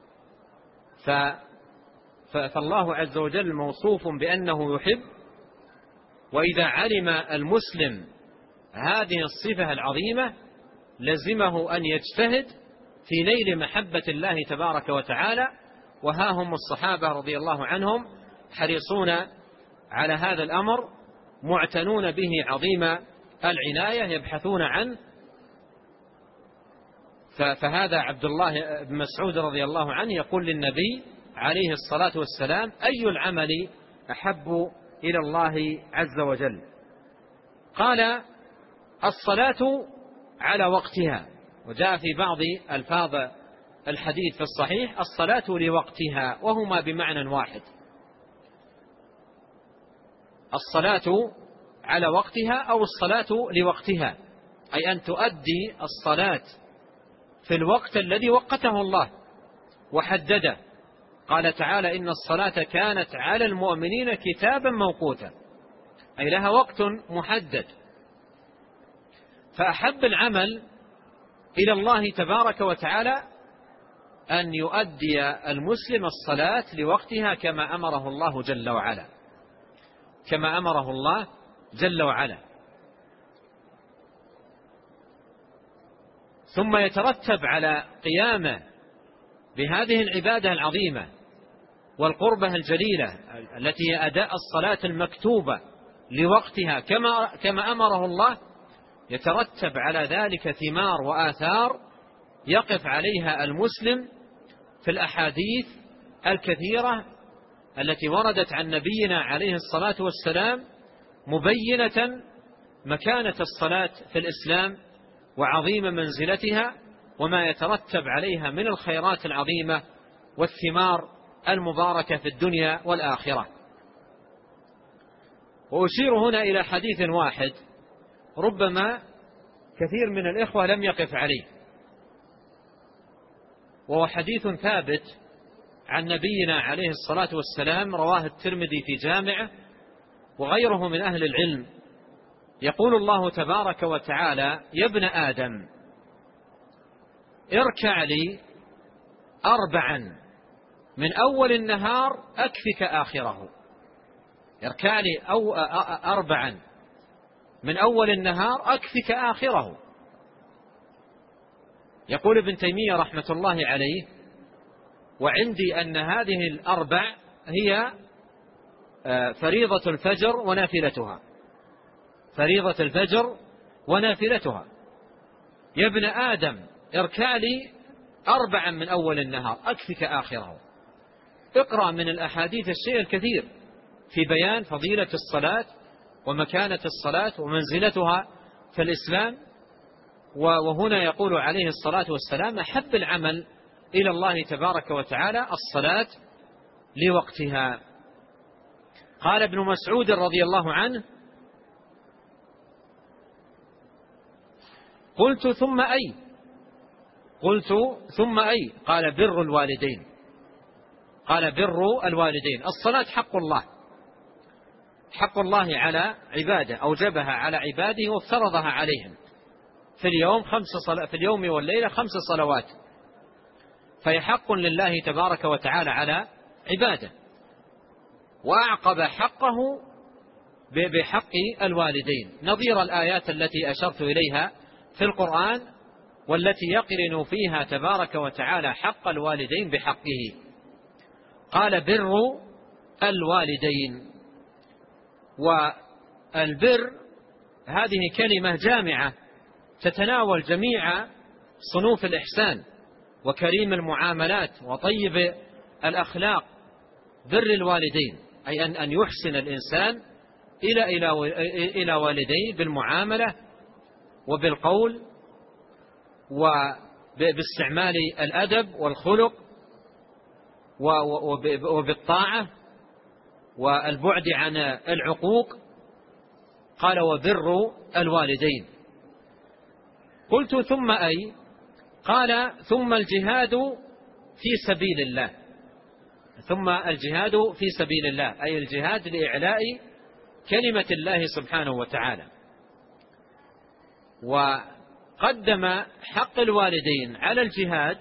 A: فالله عز وجل موصوف بأنه يحب، وإذا علم المسلم هذه الصفة العظيمة لزمه أن يجتهد في نيل محبة الله تبارك وتعالى. وها هم الصحابة رضي الله عنهم حريصون على هذا الأمر، معتنون به عظيم العناية، يبحثون عنه. فهذا عبد الله بن مسعود رضي الله عنه يقول للنبي عليه الصلاة والسلام: أي العمل أحب إلى الله عز وجل؟ قال: الصلاة على وقتها. وجاء في بعض ألفاظ الحديث في الصحيح الصلاة لوقتها، وهما بمعنى واحد. الصلاة على وقتها أو الصلاة لوقتها، أي أن تؤدي الصلاة في الوقت الذي وقته الله وحدده. قال تعالى: إن الصلاة كانت على المؤمنين كتابا موقوتا، أي لها وقت محدد. فأحب العمل إلى الله تبارك وتعالى أن يؤدي المسلم الصلاة لوقتها كما أمره الله جل وعلا، كما أمره الله جل وعلا. ثم يترتب على قيامه بهذه العبادة العظيمة والقربة الجليلة التي هي أداء الصلاة المكتوبة لوقتها كما أمره الله، يترتب على ذلك ثمار وآثار يقف عليها المسلم في الأحاديث الكثيرة التي وردت عن نبينا عليه الصلاة والسلام، مبينة مكانة الصلاة في الإسلام وعظيم منزلتها وما يترتب عليها من الخيرات العظيمة والثمار المباركة في الدنيا والآخرة. وأشير هنا إلى حديث واحد ربما كثير من الإخوة لم يقف عليه، وهو حديث ثابت عن نبينا عليه الصلاة والسلام، رواه الترمذي في جامعه وغيره من أهل العلم. يقول الله تبارك وتعالى: يا ابن آدم اركع لي 4 من أول النهار أكفك آخره. اركع لي 4 من أول النهار أكفك آخره. يقول ابن تيمية رحمة الله عليه: وعندي أن هذه 4 هي فريضة الفجر ونافلتها، فريضة الفجر ونافلتها. يا ابن آدم اركع لي 4 من أول النهار أكفك آخره. اقرأ من الأحاديث الشيء الكثير في بيان فضيلة الصلاة ومكانة الصلاة ومنزلتها في الإسلام. وهنا يقول عليه الصلاة والسلام: أحب العمل إلى الله تبارك وتعالى الصلاة لوقتها. قال ابن مسعود رضي الله عنه: قلت ثم أي؟ قلت ثم أي؟ قال: بر الوالدين. قال: بر الوالدين. الصلاة حق الله، حق الله على عباده، أوجبها على عباده وافترضها عليهم في اليوم في اليوم والليلة 5 صلوات، فهي حق لله تبارك وتعالى على عباده. وأعقب حقه بحق الوالدين، نظير الآيات التي أشرت إليها في القرآن والتي يقرن فيها تبارك وتعالى حق الوالدين بحقه. قال: بر
C: الوالدين. والبر هذه كلمة جامعة تتناول جميع صنوف الإحسان وكريم المعاملات وطيب الأخلاق. بر الوالدين أي أن يحسن الإنسان إلى والديه بالمعاملة وبالقول وباستعمال الأدب والخلق وبالطاعة والبعد عن العقوق. قال وبر الوالدين. قلت ثم أي؟ قال ثم الجهاد في سبيل الله. ثم الجهاد في سبيل الله أي الجهاد لإعلاء كلمة الله سبحانه وتعالى. وقدم حق الوالدين على الجهاد،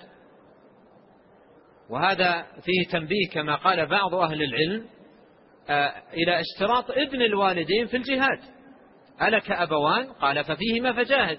C: وهذا فيه تنبيه كما قال بعض أهل العلم إلى اشتراط ابن الوالدين في الجهاد. ألك أبوان؟ قال ففيهما فجاهد.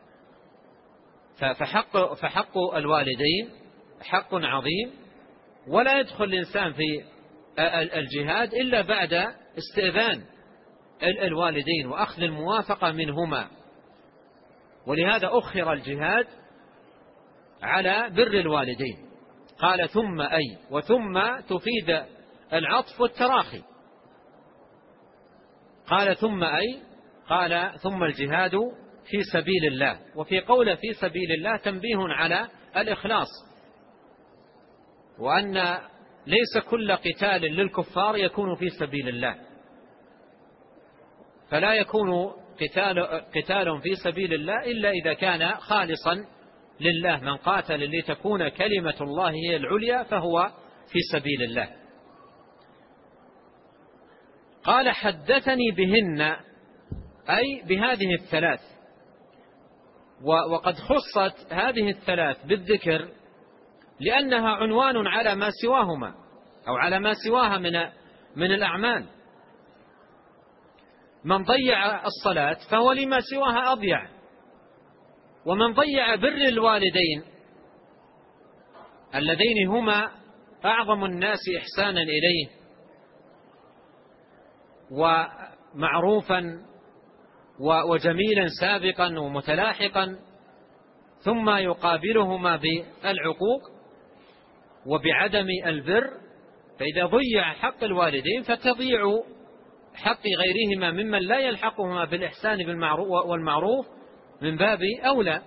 C: فحق الوالدين حق عظيم، ولا يدخل الإنسان في الجهاد إلا بعد استئذان الوالدين وأخذ الموافقة منهما. ولهذا أخر الجهاد على بر الوالدين. قال ثم أي، وثم تفيد العطف والتراخي. قال ثم أي، قال ثم الجهاد في سبيل الله. وفي قوله في سبيل الله تنبيه على الإخلاص، وأن ليس كل قتال للكفار يكون في سبيل الله، فلا يكون قتال في سبيل الله إلا إذا كان خالصا لله. من قاتل لتكون كلمة الله هي العليا فهو في سبيل الله. قال حدثني بهن أي بهذه الثلاث. وقد خصت هذه الثلاث بالذكر لأنها عنوان على ما سواهما أو على ما سواها من الأعمال. من ضيع الصلاة فهو لما سواها أضيع، ومن ضيع بر الوالدين اللذين هما أعظم الناس إحسانا إليه ومعروفا وجميلا سابقا ومتلاحقا، ثم يقابلهما بالعقوق وبعدم البر، فإذا ضيع حق الوالدين فتضيع حق غيرهما ممن لا يلحقهما بالإحسان والمعروف من باب أولى.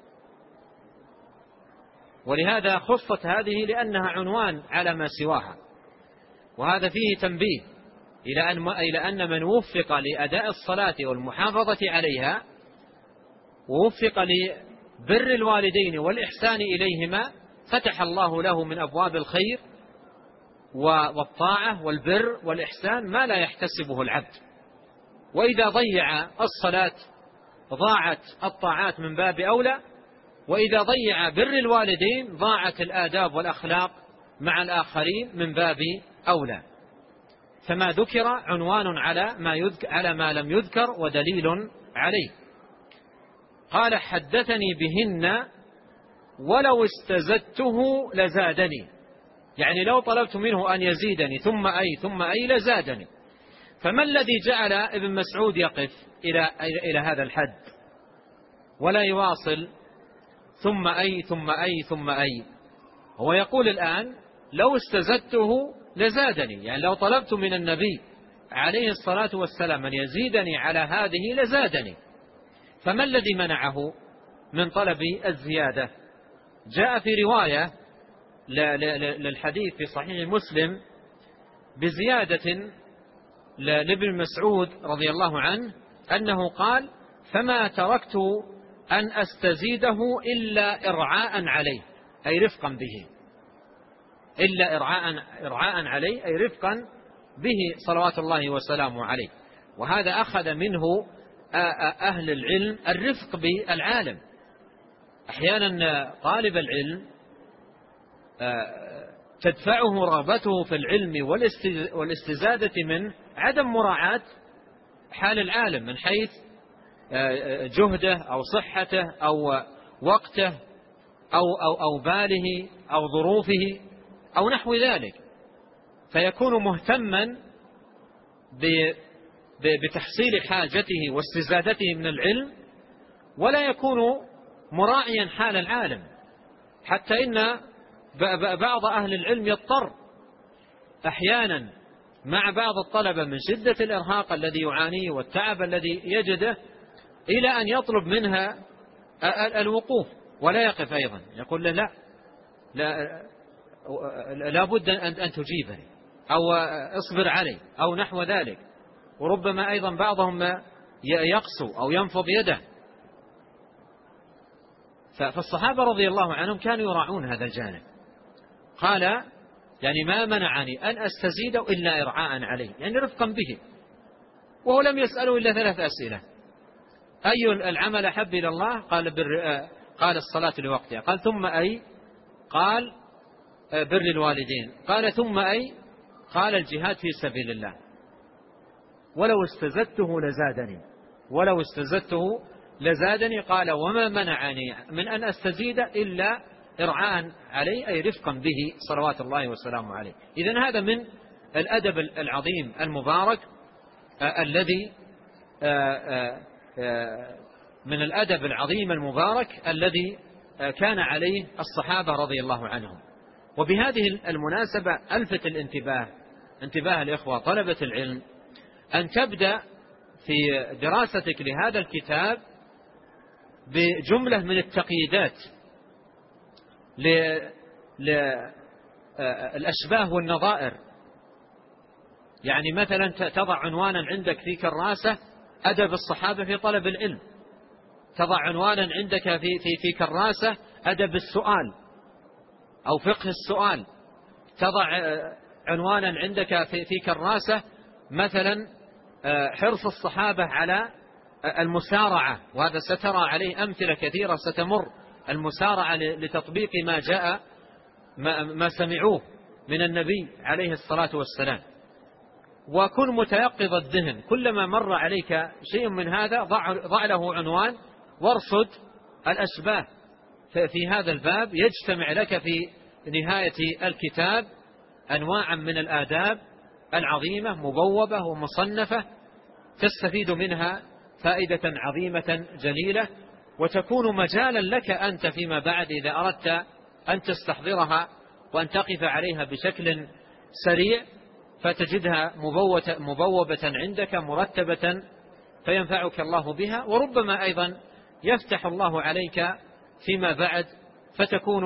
C: ولهذا خصت هذه لأنها عنوان على ما سواها. وهذا فيه تنبيه إلى أن من وفق لأداء الصلاة والمحافظة عليها ووفق لبر الوالدين والإحسان إليهما فتح الله له من أبواب الخير والطاعة والبر والإحسان ما لا يحتسبه العبد. وإذا ضيع الصلاة ضاعت الطاعات من باب أولى، وإذا ضيع بر الوالدين ضاعت الآداب والأخلاق مع الآخرين من باب أولى. فما ذكر عنوان على ما لم يذكر ودليل عليه. قال حدثني بهن ولو استزدته لزادني، يعني لو طلبت منه أن يزيدني ثم أي لزادني. فما الذي جعل ابن مسعود يقف إلى هذا الحد ولا يواصل ثم أي؟ هو يقول الآن لو استزدته لزادني، يعني لو طلبت من النبي عليه الصلاة والسلام أن يزيدني على هذه لزادني. فما الذي منعه من طلب الزيادة؟ جاء في رواية للحديث في صحيح مسلم بزيادة لابن مسعود رضي الله عنه أنه قال فما تركت أن أستزيده إلا إرعاء عليه، أي رفقا به، إلا إرعاء عليه أي رفقا به صلوات الله وسلامه عليه. وهذا أخذ منه أهل العلم الرفق بالعالم. أحيانا طالب العلم تدفعه رغبته في العلم والاستزادة منه عدم مراعاة حال العالم من حيث جهده أو صحته أو وقته أو باله أو ظروفه أو نحو ذلك. فيكون مهتما بتحصيل حاجته واستزادته من العلم، ولا يكون مراعيا حال العالم، حتى إن بعض أهل العلم يضطر أحيانا مع بعض الطلبة من شدة الإرهاق الذي يعانيه والتعب الذي يجده إلى أن يطلب منها الوقوف ولا يقف أيضا، يقول له لا بد أن تجيبني أو اصبر علي أو نحو ذلك. وربما أيضا بعضهم يقسو أو ينفض يده. فالصحابة رضي الله عنهم كانوا يراعون هذا الجانب. قال يعني ما منعني أن أستزيده إلا إرعاء عليه، يعني رفقا به. وهو لم يسأله إلا 3 أسئلة: أي العمل أحب إلى الله؟ قال الصلاة لوقتها. قال ثم أي؟ قال بر الوالدين. قال ثم أي؟ قال الجهاد في سبيل الله. ولو استزدته لزادني. قال وما منعني من أن أستزيد إلا إرعاء عليه، أي رفقا به صلوات الله وسلامه عليه. إذن هذا من الأدب العظيم المبارك الذي من الأدب العظيم المبارك الذي كان عليه الصحابة رضي الله عنهم. وبهذه المناسبة ألفت انتباه الإخوة طلبة العلم أن تبدأ في دراستك لهذا الكتاب بجملة من التقييدات للأشباه والنظائر. يعني مثلا تضع عنوانا عندك في كراسة أدب الصحابة في طلب العلم، تضع عنوانا عندك في كراسة أدب السؤال أو فقه السؤال، تضع عنوانا عندك في كراسة مثلا حرص الصحابة على المسارعة، وهذا سترى عليه أمثلة كثيرة ستمر، المسارعة لتطبيق ما جاء ما سمعوه من النبي عليه الصلاة والسلام. وكن متيقظ الذهن، كلما مر عليك شيء من هذا ضع له عنوان وارصد الأشباه في هذا الباب. يجتمع لك في نهاية الكتاب أنواعا من الآداب العظيمة مبوبة ومصنفة تستفيد منها فائدة عظيمة جليلة، وتكون مجالا لك أنت فيما بعد إذا أردت أن تستحضرها وأن تقف عليها بشكل سريع، فتجدها مبوبة عندك مرتبة فينفعك الله بها. وربما أيضا يفتح الله عليك فيما بعد فتكون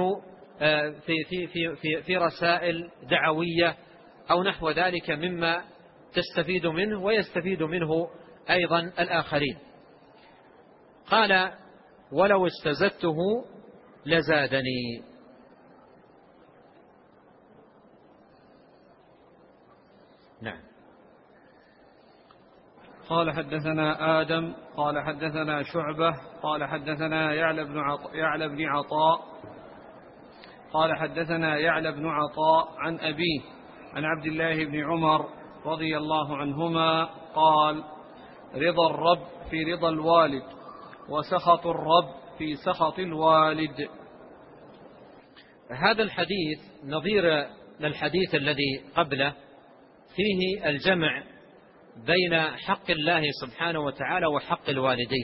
C: في رسائل دعوية أو نحو ذلك مما تستفيد منه ويستفيد منه أيضا الآخرين. قال ولو استزدته لزادني. نعم.
B: قال حدثنا آدم قال حدثنا شعبة قال حدثنا يعلى بن عطاء قال حدثنا يعلى بن عطاء عن أبيه عن عبد الله بن عمر رضي الله عنهما قال رضا الرب في رضا الوالد وسخط الرب في سخط الوالد.
C: هذا الحديث نظير للحديث الذي قبله، فيه الجمع بين حق الله سبحانه وتعالى وحق الوالدين،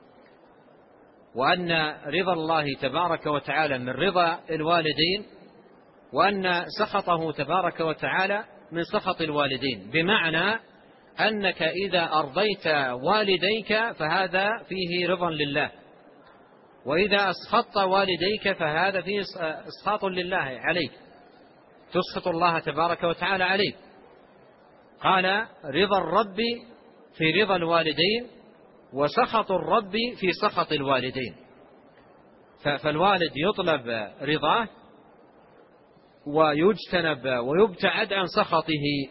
C: وأن رضا الله تبارك وتعالى من رضا الوالدين، وأن سخطه تبارك وتعالى من سخط الوالدين، بمعنى أنك إذا أرضيت والديك فهذا فيه رضا لله، وإذا أسخطت والديك فهذا فيه إسخاط لله عليك، تسخط الله تبارك وتعالى عليك. قال رضا الرب في رضا الوالدين وسخط الرب في سخط الوالدين. فالوالد يطلب رضاه ويجتنب ويبتعد عن سخطه.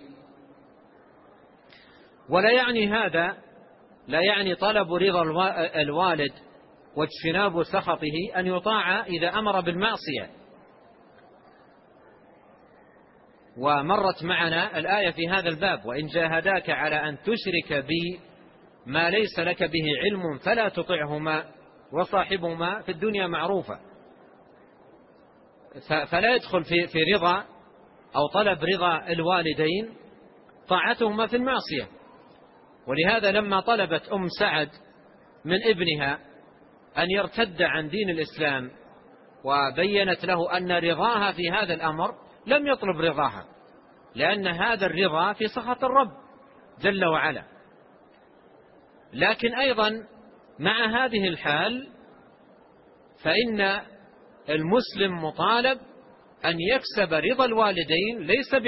C: ولا يعني هذا، لا يعني طلب رضا الوالد واجتناب سخطه أن يطاع إذا أمر بالمعصية. ومرت معنا الآية في هذا الباب: وإن جاهداك على أن تشرك بي ما ليس لك به علم فلا تطعهما وصاحبهما في الدنيا معروفا. فلا يدخل في رضا أو طلب رضا الوالدين طاعتهما في المعصية. ولهذا لما طلبت أم سعد من ابنها أن يرتد عن دين الإسلام وبينت له أن رضاها في هذا الأمر، لم يطلب رضاها، لأن هذا الرضا في سخط الرب جل وعلا. لكن أيضا مع هذه الحال فإن المسلم مطالب أن يكسب رضا الوالدين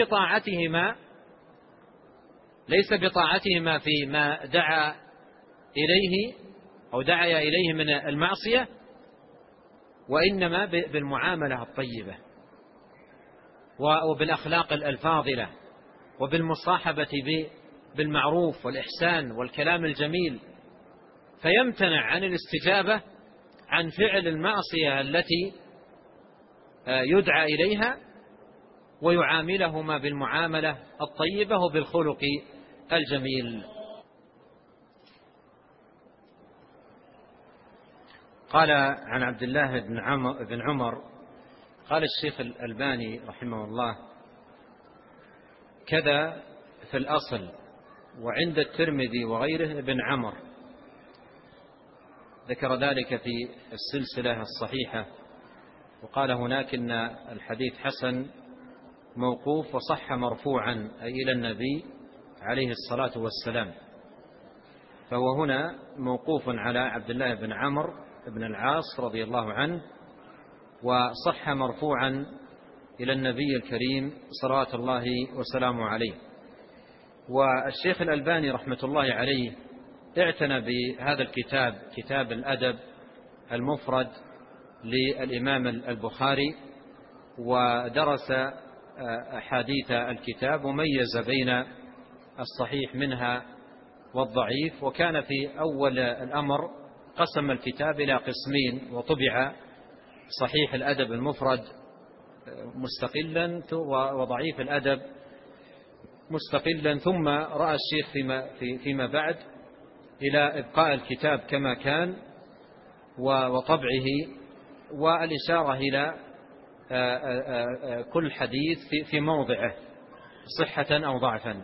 C: ليس بطاعتهما فيما دعا إليه أو دعا إليه من المعصية، وإنما بالمعاملة الطيبة وبالأخلاق الفاضلة وبالمصاحبة بالمعروف والإحسان والكلام الجميل، فيمتنع عن الاستجابة عن فعل المعصية التي يدعى إليها، ويعاملهما بالمعاملة الطيبة وبالخلق الجميل. قال عن عبد الله بن عمر قال الشيخ الألباني رحمه الله: كذا في الأصل وعند الترمذي وغيره ابن عمر، ذكر ذلك في السلسلة الصحيحة، وقال هناك إن الحديث حسن موقوف وصح مرفوعا أي إلى النبي عليه الصلاة والسلام، فهو هنا موقوف على عبد الله بن عمرو بن العاص رضي الله عنه، وصح مرفوعا إلى النبي الكريم صلوات الله وسلامه عليه. والشيخ الألباني رحمة الله عليه اعتنى بهذا الكتاب، كتاب الأدب المفرد للإمام البخاري، ودرس أحاديث الكتاب وميز بين الصحيح منها والضعيف. وكان في أول الأمر قسم الكتاب إلى قسمين، وطبع صحيح الأدب المفرد مستقلا وضعيف الأدب مستقلا، ثم رأى الشيخ فيما بعد إلى إبقاء الكتاب كما كان وطبعه، والإشارة إلى كل حديث في موضعه صحة أو ضعفا.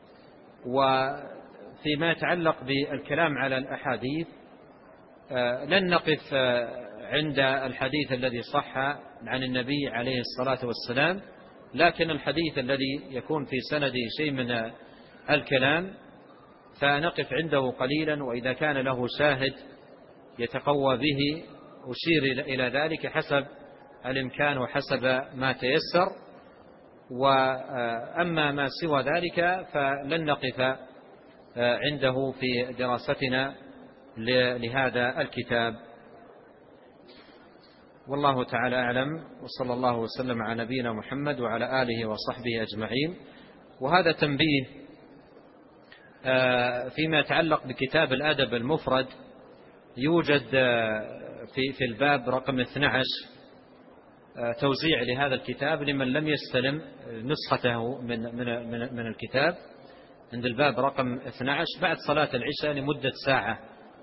C: وفيما يتعلق بالكلام على الأحاديث لن نقف عند الحديث الذي صح عن النبي عليه الصلاة والسلام، لكن الحديث الذي يكون في سنده شيء من الكلام فنقف عنده قليلا، وإذا كان له شاهد يتقوى به أشير إلى ذلك حسب الإمكان وحسب ما تيسر. وأما ما سوى ذلك فلن نقف عنده في دراستنا لهذا الكتاب. والله تعالى أعلم، وصلى الله وسلم على نبينا محمد وعلى آله وصحبه أجمعين. وهذا تنبيه فيما يتعلق بكتاب الأدب المفرد، يوجد في الباب رقم 12 توزيع لهذا الكتاب لمن لم يستلم نسخته من الكتاب، عند الباب رقم 12 بعد صلاة العشاء لمدة ساعة.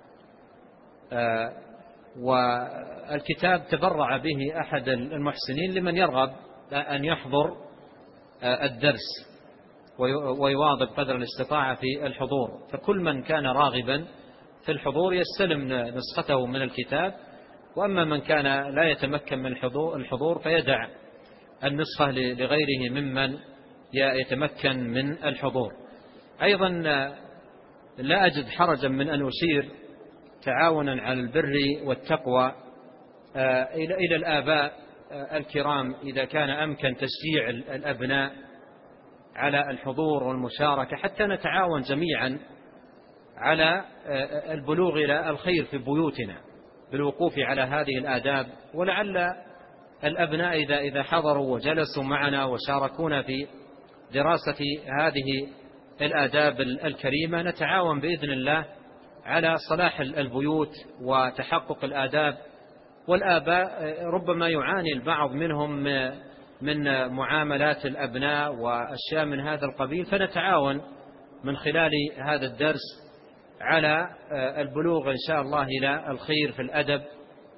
C: والكتاب تبرع به أحد المحسنين لمن يرغب أن يحضر الدرس ويواظب قدر الاستطاعة في الحضور، فكل من كان راغبا في الحضور يستلم نسخته من الكتاب، وأما من كان لا يتمكن من الحضور فيدع النسخة لغيره ممن يتمكن من الحضور. أيضا لا أجد حرجا من أن أشير تعاونا على البر والتقوى إلى الآباء الكرام، إذا كان أمكن تشجيع الأبناء على الحضور والمشاركة، حتى نتعاون جميعا على البلوغ إلى الخير في بيوتنا بالوقوف على هذه الآداب. ولعل الأبناء إذا حضروا وجلسوا معنا وشاركونا في دراسة هذه الآداب الكريمة نتعاون بإذن الله على صلاح البيوت وتحقق الآداب. والآباء ربما يعاني البعض منهم من معاملات الأبناء وأشياء من هذا القبيل، فنتعاون من خلال هذا الدرس على البلوغ إن شاء الله إلى الخير في الأدب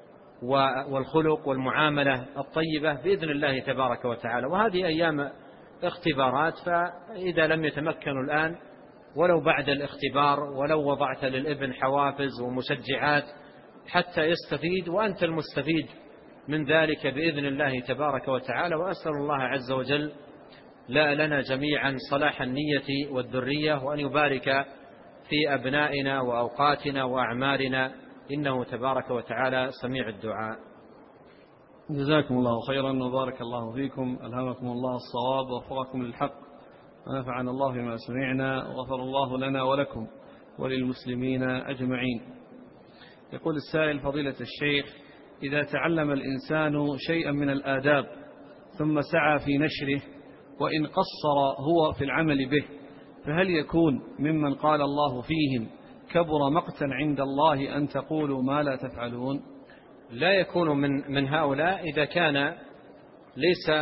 C: والخلق والمعاملة الطيبة بإذن الله تبارك وتعالى. وهذه أيام اختبارات، فإذا لم يتمكنوا الآن ولو بعد الاختبار، ولو وضعت للابن حوافز ومشجعات حتى يستفيد، وأنت المستفيد من ذلك بإذن الله تبارك وتعالى. وأسأل الله عز وجل لنا جميعا صلاح النية والذرية، وأن يبارك في أبنائنا وأوقاتنا وأعمالنا، إنه تبارك وتعالى سميع الدعاء.
B: جزاكم الله خيرا وبارك الله فيكم، ألهمكم الله الصواب ووفقكم للحق، ونفعنا الله بما سمعنا، وغفر الله لنا ولكم وللمسلمين أجمعين. يقول السائل: فضيلة الشيخ، إذا تعلم الإنسان شيئا من الآداب ثم سعى في نشره وإن قصر هو في العمل به، فهل يكون ممن قال الله فيهم كبر مقتا عند الله أن تقولوا ما لا تفعلون؟
C: لا يكون من هؤلاء إذا كان ليس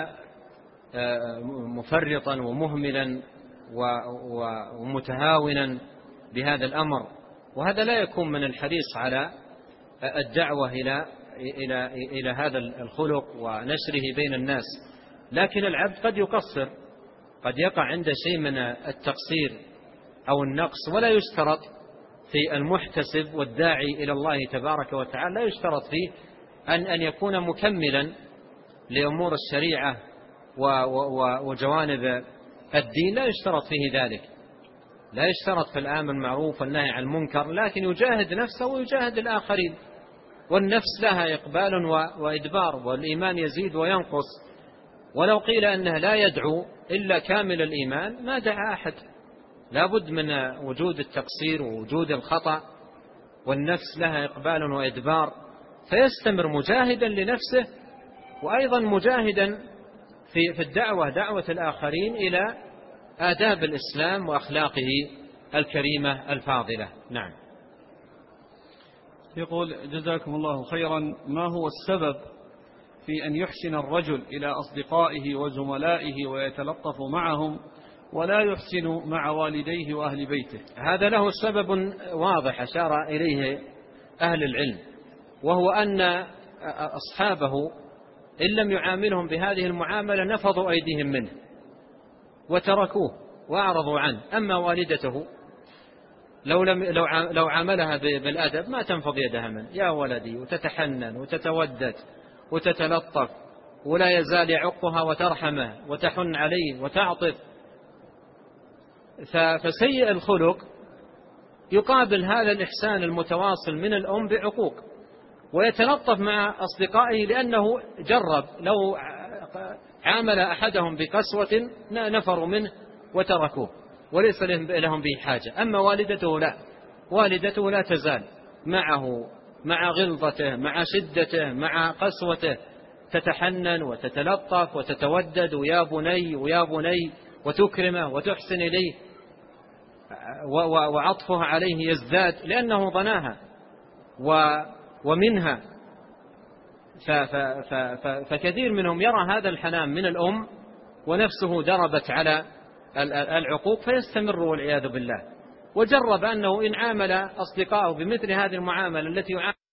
C: مفرطا ومهملا ومتهاونا بهذا الأمر، وهذا لا يكون من الحريص على الدعوة إلى هذا الخلق ونشره بين الناس. لكن العبد قد يقصر، قد يقع عنده شيء من التقصير أو النقص، ولا يشترط في المحتسب والداعي إلى الله تبارك وتعالى، لا يشترط فيه أن يكون مكملا لأمور الشريعة وجوانب الدين، لا يشترط فيه ذلك، لا يشترط في الآمر بالمعروف والنهي عن المنكر، لكن يجاهد نفسه ويجاهد الآخرين. والنفس لها إقبال وإدبار، والإيمان يزيد وينقص. ولو قيل أنه لا يدعو إلا كامل الإيمان ما دعا أحد، لا بد من وجود التقصير ووجود الخطأ، والنفس لها إقبال وإدبار، فيستمر مجاهدا لنفسه، وأيضا مجاهدا في الدعوة، دعوة الآخرين إلى آداب الإسلام وأخلاقه الكريمة الفاضلة. نعم.
B: يقول: جزاكم الله خيرا، ما هو السبب في أن يحسن الرجل إلى أصدقائه وزملائه ويتلطف معهم ولا يحسن مع والديه وأهل بيته؟
C: هذا له سبب واضح أشار إليه أهل العلم، وهو أن أصحابه إن لم يعاملهم بهذه المعاملة نفضوا أيديهم منه وتركوه وأعرضوا عنه. أما والدته لو عاملها بالأدب ما تنفض يدها منه، يا ولدي، وتتحنن وتتودد وتتلطف، ولا يزال يعقها وترحمه وتحن عليه وتعطف. فسيء الخلق يقابل هذا الإحسان المتواصل من الأم بعقوق، ويتلطف مع أصدقائه لأنه جرب، لو عامل أحدهم بقسوة نفروا منه وتركوه وليس لهم به حاجة. أما والدته لا تزال معه، مع غلظته، مع شدته، مع قسوته، تتحنن وتتلطف وتتودد، ويا بني ويا بني، وتكرمه وتحسن إليه، وعطفها عليه يزداد لأنه ضناها ومنها. فكثير منهم يرى هذا الحنان من الأم ونفسه دربت على العقوق فيستمر والعياذ بالله. وجرب أنه إن عامل أصدقائه بمثل هذه المعاملة التي